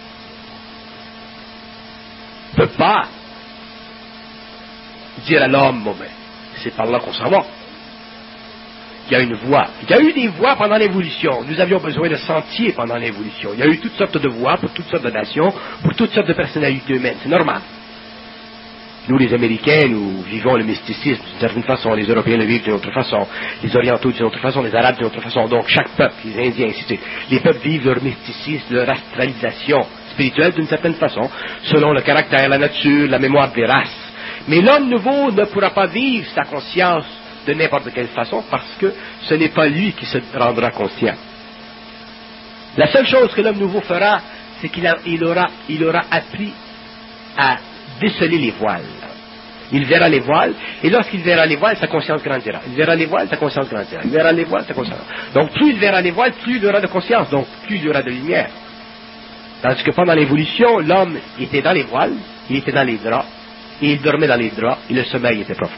peux pas dire à l'homme, bon ben, c'est par là qu'on s'en va. Il y a une voie. Il y a eu des voies pendant l'évolution. Nous avions besoin de sentiers pendant l'évolution. Il y a eu toutes sortes de voies pour toutes sortes de nations, pour toutes sortes de personnalités humaines. C'est normal. Nous, les Américains, nous vivons le mysticisme d'une certaine façon. Les Européens le vivent d'une autre façon. Les Orientaux d'une autre façon. Les Arabes d'une autre façon. Donc, chaque peuple, les Indiens, ainsi de suite. Les peuples vivent leur mysticisme, leur astralisation spirituelle d'une certaine façon, selon le caractère, la nature, la mémoire des races. Mais l'homme nouveau ne pourra pas vivre sa conscience de n'importe quelle façon, parce que ce n'est pas lui qui se rendra conscient. La seule chose que l'homme nouveau fera, c'est qu'il a, il aura, il aura appris à déceler les voiles. Il verra les voiles, et lorsqu'il verra les voiles, sa conscience grandira. Il verra les voiles, sa conscience grandira. Il verra les voiles, sa conscience grandira. Donc plus il verra les voiles, plus il aura de conscience, donc plus il y aura de lumière. Tandis que pendant l'évolution, l'homme était dans les voiles, il était dans les draps, et il dormait dans les draps, et le sommeil était profond.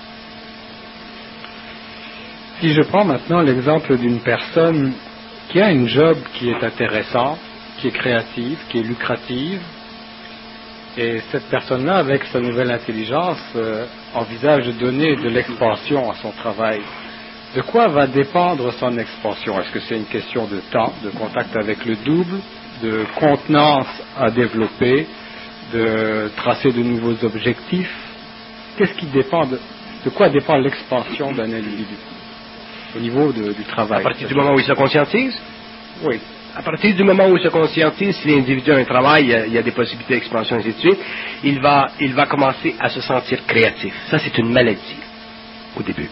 Si je prends maintenant l'exemple d'une personne qui a une job qui est intéressante, qui est créative, qui est lucrative, et cette personne-là, avec sa nouvelle intelligence, euh, envisage de donner de l'expansion à son travail. De quoi va dépendre son expansion? Est-ce que c'est une question de temps, de contact avec le double, de contenance à développer, de tracer de nouveaux objectifs? Qu'est-ce qui dépend de, de quoi dépend l'expansion d'un individu au niveau de, du travail? À partir du moment où il se conscientise? Oui. À partir du moment où il se conscientise, si l'individu a un travail, il y a, il y a des possibilités d'expansion, et ainsi de suite, il va, il va commencer à se sentir créatif. Ça, c'est une maladie, au début.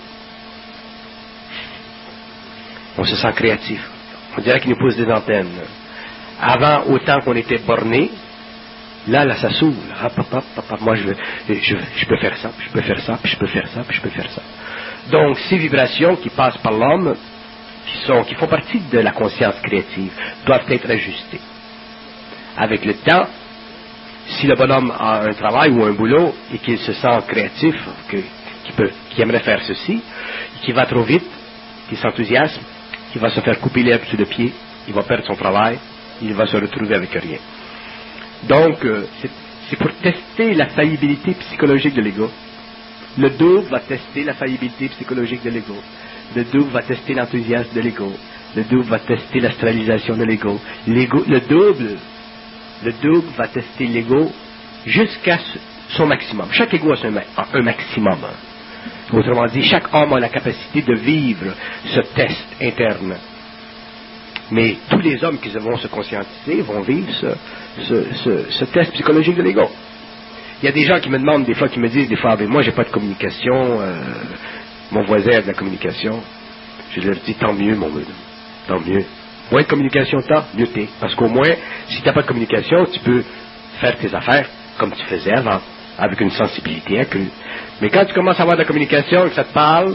On se sent créatif. On dirait qu'il nous pousse des antennes. Avant, autant qu'on était borné, là, là, ça s'ouvre. Hop, hop, hop, hop, moi, je, je, je peux faire ça, je peux faire ça, je peux faire ça, je peux faire ça. Donc, ces vibrations qui passent par l'homme, qui, sont, qui font partie de la conscience créative, doivent être ajustées. Avec le temps, si le bonhomme a un travail ou un boulot et qu'il se sent créatif, que, qu'il, peut, qu'il aimerait faire ceci, et qu'il va trop vite, qu'il s'enthousiasme, qu'il va se faire couper l'herbe sous le pied, il va perdre son travail, il va se retrouver avec rien. Donc, euh, c'est, c'est pour tester la faillibilité psychologique de l'ego. Le double va tester la faillibilité psychologique de l'ego. Le double va tester l'enthousiasme de l'ego. Le double va tester l'astralisation de l'ego. L'ego, le double, le double va tester l'ego jusqu'à son maximum. Chaque ego a son, un maximum. Autrement dit, chaque homme a la capacité de vivre ce test interne. Mais tous les hommes qui vont se conscientiser vont vivre ce, ce, ce, ce test psychologique de l'ego. Il y a des gens qui me demandent des fois, qui me disent des fois, ben moi j'ai pas de communication, euh, mon voisin a de la communication. Je leur dis, tant mieux mon gars, tant mieux. Moins de communication t'as, mieux t'es. Parce qu'au moins, si t'as pas de communication, tu peux faire tes affaires comme tu faisais avant, avec une sensibilité accrue. Mais quand tu commences à avoir de la communication et que ça te parle,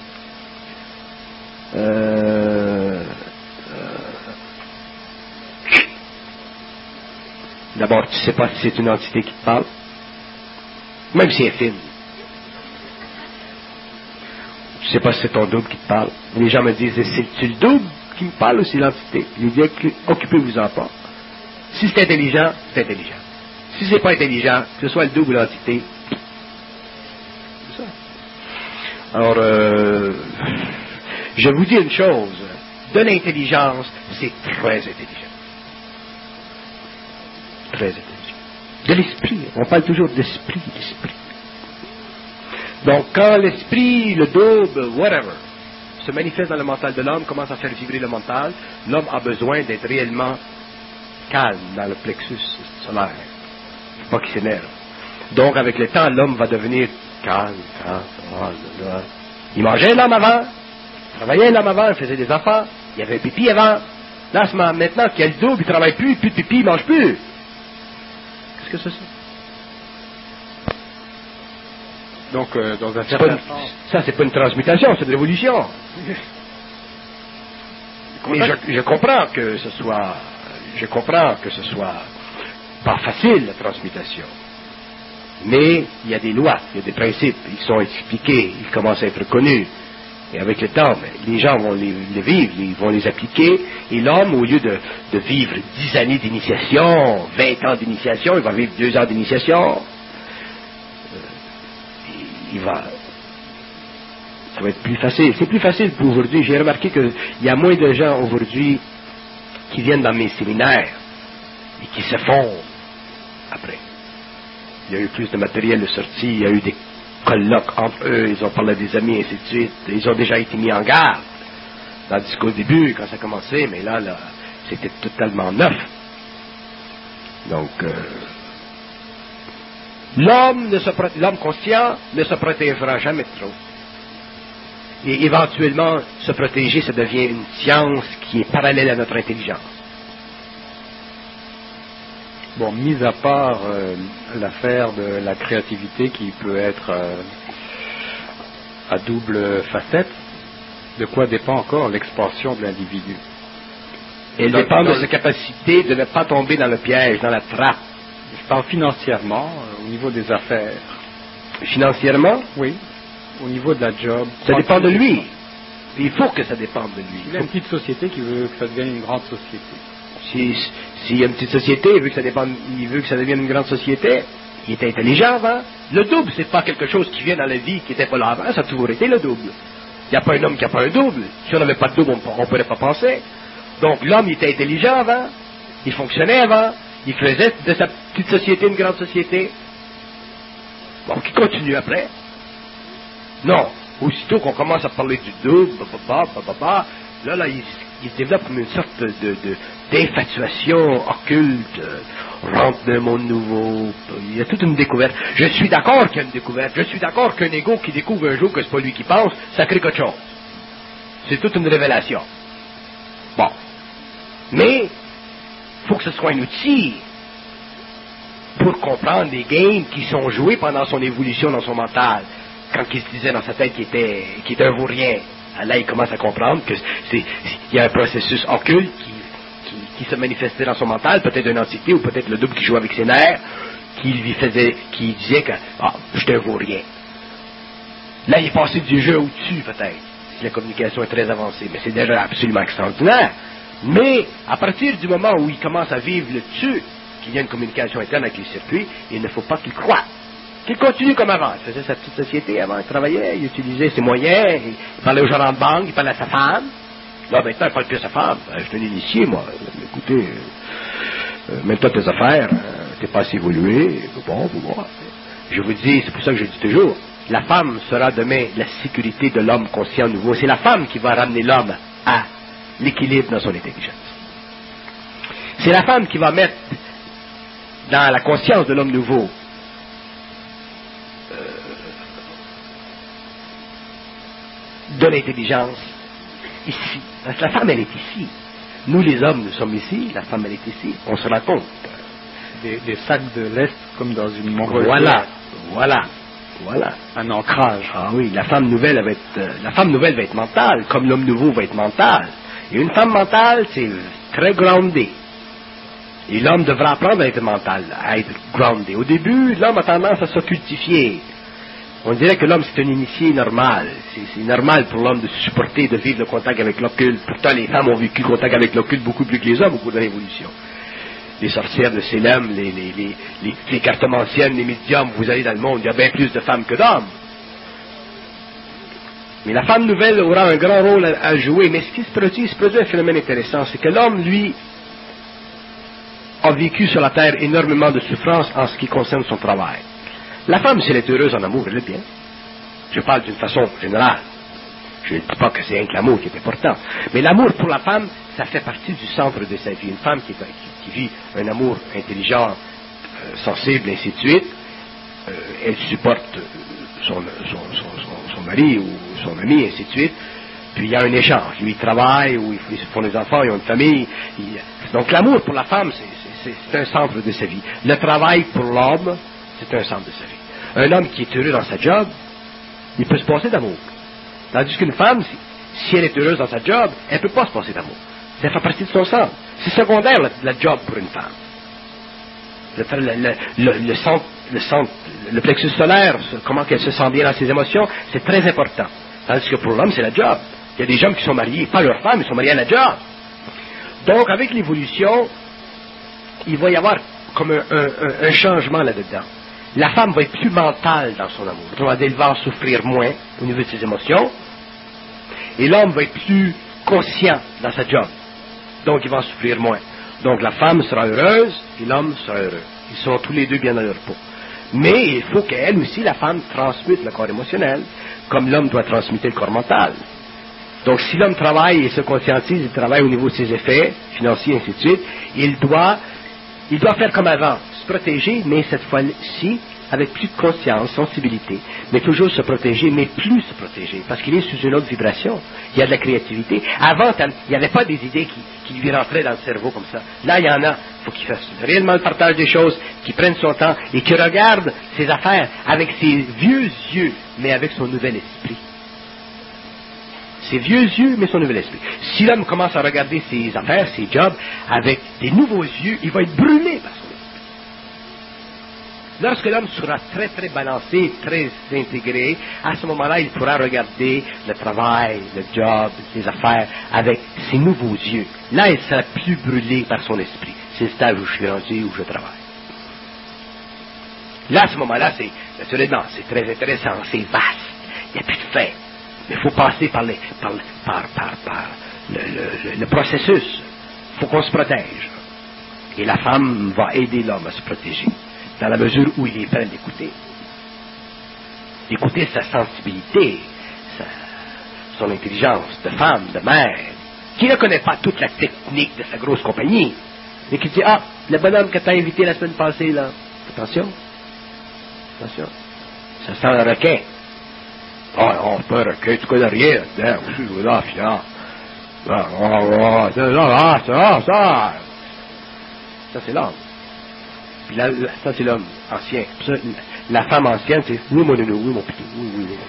euh, d'abord, tu sais pas si c'est une entité qui te parle, même si elle est fine. Tu sais pas si c'est ton double qui te parle. Les gens me disent, c'est-tu le double qui me parle ou c'est l'entité? Je dis, occupez-vous-en pas. Si c'est intelligent, c'est intelligent. Si c'est pas intelligent, que ce soit le double ou l'entité, c'est ça. Alors, euh, je vous dis une chose, de l'intelligence, c'est très intelligent. Très intelligent. De l'esprit. On parle toujours d'esprit, d'esprit. Donc, quand l'esprit, le double, whatever, se manifeste dans le mental de l'homme, commence à faire vibrer le mental, l'homme a besoin d'être réellement calme dans le plexus solaire. Il ne faut pas qu'il s'énerve. Donc, avec le temps, l'homme va devenir calme, calme, calme. Il mangeait l'homme avant, il travaillait l'homme avant, il faisait des enfants, il y avait pipi avant. Là, maintenant qu'il y a le double, il ne travaille plus, plus de pipi, il ne mange plus. Qu'est-ce que c'est ça? Donc, euh, dans un C'est certain pas une- sens... ça, c'est pas une transmutation, c'est de l'évolution. Mais je, je comprends que ce soit, je comprends que ce soit pas facile, la transmutation. Mais il y a des lois, il y a des principes, ils sont expliqués, ils commencent à être connus. Et avec le temps, ben, les gens vont les, les vivre, ils vont les appliquer, et l'homme, au lieu de, de vivre dix années d'initiation, vingt ans d'initiation, il va vivre deux ans d'initiation. Euh, il va... Ça va être plus facile. C'est plus facile pour aujourd'hui. J'ai remarqué qu'il y a moins de gens aujourd'hui qui viennent dans mes séminaires et qui se font après. Il y a eu plus de matériel de sortie, il y a eu des colloques entre eux, ils ont parlé des amis, et ainsi de suite. Ils ont déjà été mis en garde. Tandis qu'au début, quand ça a commencé, mais là, là c'était totalement neuf. Donc, euh, l'homme, ne se pro- l'homme conscient ne se protégera jamais trop. Et éventuellement, se protéger, ça devient une science qui est parallèle à notre intelligence. Bon, mis à part euh, l'affaire de la créativité qui peut être euh, à double facette, de quoi dépend encore l'expansion de l'individu? Elle Dans- dépend dans de le- sa capacité de ne pas tomber dans le piège, dans la trappe. Je parle financièrement, euh, au niveau des affaires. Financièrement, Oui. Au niveau de la job. ça dépend de lui. Il faut que ça dépende de lui. Il y a une petite société qui veut que ça devienne une grande société. Si- S'il y a une petite société, il veut, que ça dépende, il veut que ça devienne une grande société, il est intelligent avant. Le double, c'est pas quelque chose qui vient dans la vie qui n'était pas là avant, ça a toujours été le double. Il n'y a pas un homme qui n'a pas un double. Si on n'avait pas de double, on ne pourrait pas penser. Donc l'homme, il était intelligent avant, il fonctionnait avant, il faisait de sa petite société une grande société. Bon, qui continue après. Non. Aussitôt qu'on commence à parler du double, bah, bah, bah, bah, là, là, il, il se développe comme une sorte de, de- d'infatuation occulte. Euh, on rentre dans un monde nouveau. Il y a toute une découverte. Je suis d'accord qu'il y a une découverte. Je suis d'accord qu'un ego qui découvre un jour que c'est pas lui qui pense, ça crée quelque chose. C'est toute une révélation. Bon. Mais, il faut que ce soit un outil pour comprendre les games qui sont joués pendant son évolution dans son mental. Quand il se disait dans sa tête qu'il était, qu'il était un vaurien, là, il commence à comprendre que c'est, il y a un processus occulte qui, qui, qui se manifestait dans son mental, peut-être une entité ou peut-être le double qui jouait avec ses nerfs, qui lui faisait, qui disait que, ah, j'étais un vaurien. Là, il est passé du jeu au-dessus, peut-être, si la communication est très avancée, mais c'est déjà absolument extraordinaire. Mais, à partir du moment où il commence à vivre le dessus, qu'il y a une communication interne avec les circuits, il ne faut pas qu'il croie. Qu'il continue comme avant. Il faisait sa petite société avant, il travaillait, il utilisait ses moyens, il parlait au gérant de banque, il parlait à sa femme. Là, maintenant, il parle plus à sa femme. Euh, Je suis un initié, moi. Écoutez, euh, euh, mets-toi tes affaires, euh, t'es pas assez évolué, bon, bon. Je vous dis, c'est pour ça que je dis toujours, la femme sera demain la sécurité de l'homme conscient nouveau. C'est la femme qui va ramener l'homme à l'équilibre dans son intelligence. C'est la femme qui va mettre dans la conscience de l'homme nouveau euh, de l'intelligence ici. Parce que la femme, elle est ici. Nous, les hommes, nous sommes ici. La femme, elle est ici. On se rend compte. Des, des sacs de l'Est comme dans une Mongolie. Voilà, voilà, voilà. Un ancrage. Ah oui, la femme nouvelle va être, euh, la femme nouvelle va être mentale, comme l'homme nouveau va être mental. Et une femme mentale, c'est très groundé. Et l'homme devra apprendre à être mental, à être groundé. Au début, l'homme a tendance à s'occultifier. On dirait que l'homme, c'est un initié normal. C'est, c'est normal pour l'homme de supporter, de vivre le contact avec l'occulte. Pourtant, les femmes ont vécu le contact avec l'occulte beaucoup plus que les hommes au cours de l'évolution. Les sorcières de Sélem, les, les, les, les, les cartomanciennes, les médiums, vous allez dans le monde, il y a bien plus de femmes que d'hommes. Mais la femme nouvelle aura un grand rôle à, à jouer. Mais ce qui se produit, il se produit un phénomène intéressant, c'est que l'homme, lui, a vécu sur la terre énormément de souffrances en ce qui concerne son travail. La femme, si elle est heureuse en amour, elle est bien. Je parle d'une façon générale. Je ne dis pas que c'est rien que l'amour qui est important. Mais l'amour pour la femme, ça fait partie du centre de sa vie. Une femme qui, qui, qui vit un amour intelligent, euh, sensible, ainsi de suite, euh, elle supporte son, son, son, son, son mari ou son ami, ainsi de suite. Puis il y a un échange. Lui, il travaille, ou ils font des enfants, ils ont une famille. Il... Donc l'amour pour la femme, c'est, c'est, c'est un centre de sa vie. Le travail pour l'homme, c'est un centre de sa vie. Un homme qui est heureux dans sa job, il peut se passer d'amour. Tandis qu'une femme, si, si elle est heureuse dans sa job, elle ne peut pas se passer d'amour. Ça fait partie de son sang. C'est secondaire, la, la job pour une femme. Le, le, le, le, centre, le, centre, le plexus solaire, comment qu'elle se sent bien dans ses émotions, c'est très important. Tandis que pour l'homme, c'est la job. Il y a des hommes qui sont mariés, pas leur femme, ils sont mariés à la job. Donc, avec l'évolution, il va y avoir comme un, un, un changement là-dedans. La femme va être plus mentale dans son amour. Autrement dit, elle va en souffrir moins au niveau de ses émotions. Et l'homme va être plus conscient dans sa job. Donc, il va en souffrir moins. Donc, la femme sera heureuse et l'homme sera heureux. Ils sont tous les deux bien dans leur peau. Mais il faut qu'elle aussi, la femme, transmette le corps émotionnel, comme l'homme doit transmettre le corps mental. Donc, si l'homme travaille et se conscientise, il travaille au niveau de ses effets financiers, et ainsi de suite, il doit, il doit faire comme avant, se protéger, mais cette fois-ci, avec plus de conscience, sensibilité, mais toujours se protéger, mais plus se protéger, parce qu'il est sous une autre vibration. Il y a de la créativité. Avant, il n'y avait pas des idées qui, qui lui rentraient dans le cerveau comme ça. Là, il y en a. Il faut qu'il fasse réellement le partage des choses, qu'il prenne son temps et qu'il regarde ses affaires avec ses vieux yeux, mais avec son nouvel esprit. Ses vieux yeux, mais son nouvel esprit. Si l'homme commence à regarder ses affaires, ses jobs, avec des nouveaux yeux, il va être brûlé par son esprit. Lorsque l'homme sera très, très balancé, très intégré, à ce moment-là, il pourra regarder le travail, le job, les affaires, avec ses nouveaux yeux. Là, il sera plus brûlé par son esprit. C'est le stade où je suis rendu, où je travaille. Là, à ce moment-là, c'est, naturellement, c'est très intéressant, c'est vaste. Il n'y a plus de fait. Mais il faut passer par, les, par, par, par, par le, le, le processus. Il faut qu'on se protège. Et la femme va aider l'homme à se protéger, dans la mesure où il est prêt d'écouter. D'écouter sa sensibilité, sa, son intelligence de femme, de mère, qui ne connaît pas toute la technique de sa grosse compagnie, mais qui dit, ah, le bonhomme que tu as invité la semaine passée, là, attention, attention, ça sent le requin. Ah, on peut requin, tu connais rien là-dedans, je suis là, fiant. Ah, ah, ah, ça, ça, ça, c'est l'homme. Puis là, ça, c'est l'homme ancien. Ça, la femme ancienne, c'est oui, mon nounou, oui, mon pitou, oui, oui, oui.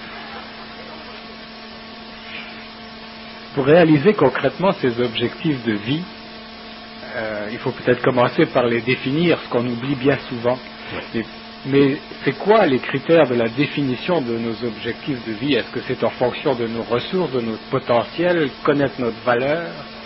Pour réaliser concrètement ces objectifs de vie, euh, il faut peut-être commencer par les définir, ce qu'on oublie bien souvent. Et, mais c'est quoi les critères de la définition de nos objectifs de vie? Est-ce que c'est en fonction de nos ressources, de notre potentiel, connaître notre valeur?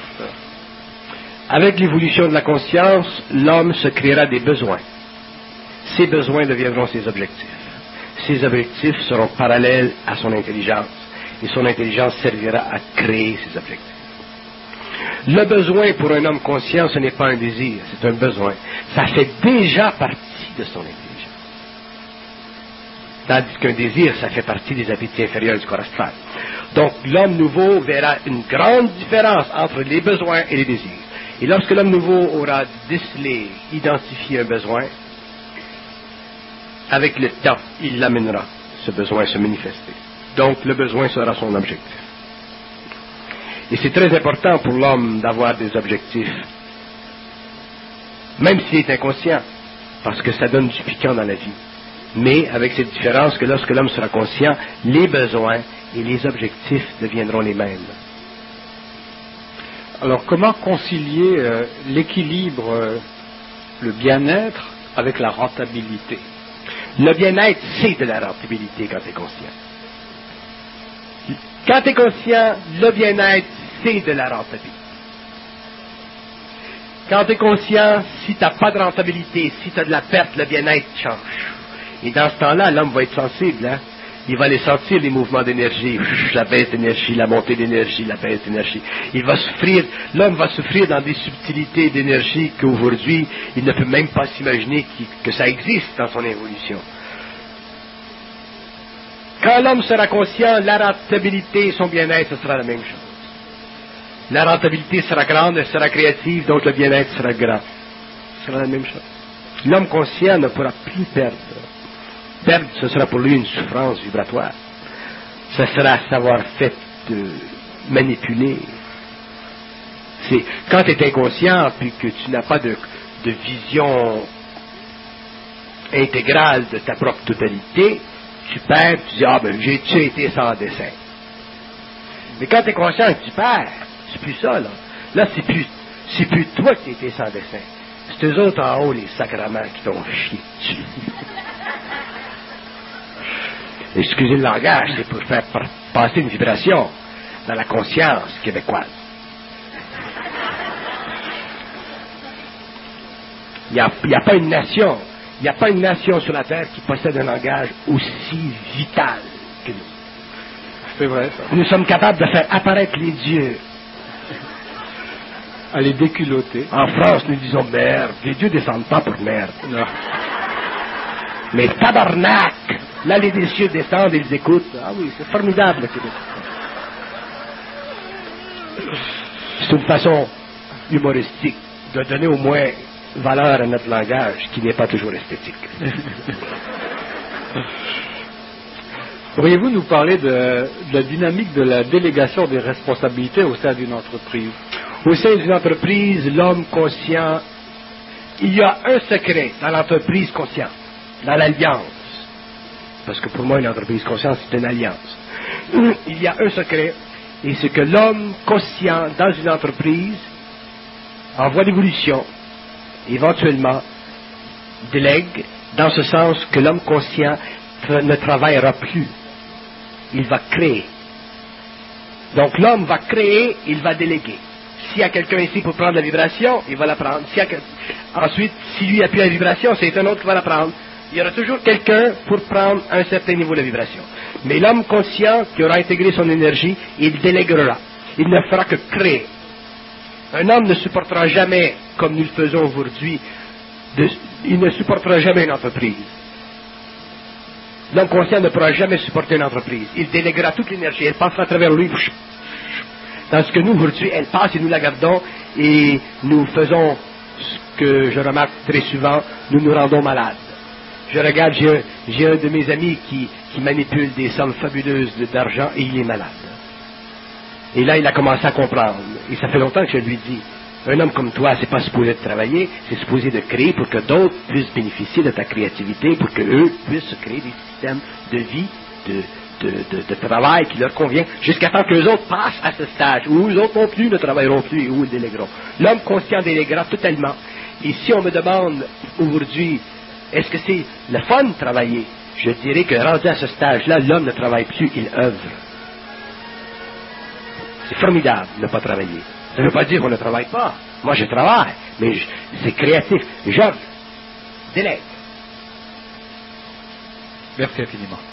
Avec l'évolution de la conscience, l'homme se créera des besoins. Ces besoins deviendront ses objectifs. Ces objectifs seront parallèles à son intelligence, et son intelligence servira à créer ces objectifs. Le besoin pour un homme conscient, ce n'est pas un désir, c'est un besoin. Ça fait déjà partie de son intelligence. Tandis qu'un désir, ça fait partie des appétits inférieurs du corps astral. Donc, l'homme nouveau verra une grande différence entre les besoins et les désirs. Et lorsque l'homme nouveau aura décelé, identifié un besoin, avec le temps, il l'amènera, ce besoin, à se manifester. Donc, le besoin sera son objectif. Et c'est très important pour l'homme d'avoir des objectifs, même s'il est inconscient, parce que ça donne du piquant dans la vie. Mais avec cette différence que lorsque l'homme sera conscient, les besoins et les objectifs deviendront les mêmes. Alors, comment concilier euh, l'équilibre, euh, le bien-être, avec la rentabilité? Le bien-être, c'est de la rentabilité quand tu es conscient. Quand tu es conscient, le bien-être, c'est de la rentabilité. Quand tu es conscient, si tu n'as pas de rentabilité, si tu as de la perte, le bien-être change. Et dans ce temps-là, l'homme va être sensible, hein? Il va aller sentir les mouvements d'énergie, la baisse d'énergie, la montée d'énergie, la baisse d'énergie. Il va souffrir, l'homme va souffrir dans des subtilités d'énergie qu'aujourd'hui, il ne peut même pas s'imaginer que ça existe dans son évolution. Quand l'homme sera conscient, la rentabilité et son bien-être, ce sera la même chose. La rentabilité sera grande, elle sera créative, donc le bien-être sera grand. Ce sera la même chose. L'homme conscient ne pourra plus perdre. Perdre, ce sera pour lui une souffrance vibratoire. Ce sera savoir fait de manipuler. C'est quand tu es inconscient puis que tu n'as pas de, de vision intégrale de ta propre totalité, tu perds, tu dis, ah ben, j'ai-tu été sans dessin? Mais quand tu es conscient que tu perds, c'est plus ça, là. Là, c'est plus, c'est plus toi qui as été sans dessin. C'est eux autres en haut, les sacraments, qui t'ont chié dessus. Excusez le langage, c'est pour faire passer une vibration dans la conscience québécoise. Il n'y a, il y a pas une nation, il n'y a pas une nation sur la Terre qui possède un langage aussi vital que nous. C'est vrai, ça. Nous sommes capables de faire apparaître les dieux. À les déculotter. En France, nous disons merde. Les dieux descendent pas pour merde. Non. Mais tabarnak! Là, les cieux descendent et ils écoutent. Ah oui, c'est formidable. C'est une façon humoristique de donner au moins valeur à notre langage qui n'est pas toujours esthétique. Pourriez-vous nous parler de, de la dynamique de la délégation des responsabilités au sein d'une entreprise? Au sein d'une entreprise, l'homme conscient, il y a un secret dans l'entreprise consciente, dans l'alliance. Parce que pour moi, une entreprise consciente, c'est une alliance. Il y a un secret, et c'est que l'homme conscient dans une entreprise, en voie d'évolution, éventuellement, délègue, dans ce sens que l'homme conscient ne travaillera plus. Il va créer. Donc l'homme va créer, il va déléguer. S'il y a quelqu'un ici pour prendre la vibration, il va la prendre. S'il y a que... Ensuite, si lui appuie la vibration, c'est un autre qui va la prendre. Il y aura toujours quelqu'un pour prendre un certain niveau de vibration. Mais l'homme conscient qui aura intégré son énergie, il déléguera. Il ne fera que créer. Un homme ne supportera jamais, comme nous le faisons aujourd'hui, de... il ne supportera jamais une entreprise. L'homme conscient ne pourra jamais supporter une entreprise. Il déléguera toute l'énergie. Elle passera à travers lui. Tandis que nous, aujourd'hui, elle passe et nous la gardons et nous faisons ce que je remarque très souvent, nous nous rendons malades. Je regarde, j'ai un, j'ai un de mes amis qui, qui manipule des sommes fabuleuses d'argent et il est malade. Et là, il a commencé à comprendre. Et ça fait longtemps que je lui dis, un homme comme toi, c'est pas supposé de travailler, c'est supposé de créer pour que d'autres puissent bénéficier de ta créativité, pour qu'eux puissent créer des systèmes de vie, de, de, de, de travail qui leur convient, jusqu'à temps que les autres passent à ce stage, où les autres non plus ne travailleront plus et où ils délégueront. L'homme conscient déléguera totalement. Et si on me demande aujourd'hui, est-ce que c'est le fun de travailler? Je dirais que rendu à ce stage-là, l'homme ne travaille plus, il œuvre. C'est formidable de ne pas travailler. Ça ne veut pas dire qu'on ne travaille pas. Moi, je travaille, mais je, c'est créatif. J'œuvre, délègue. Merci infiniment.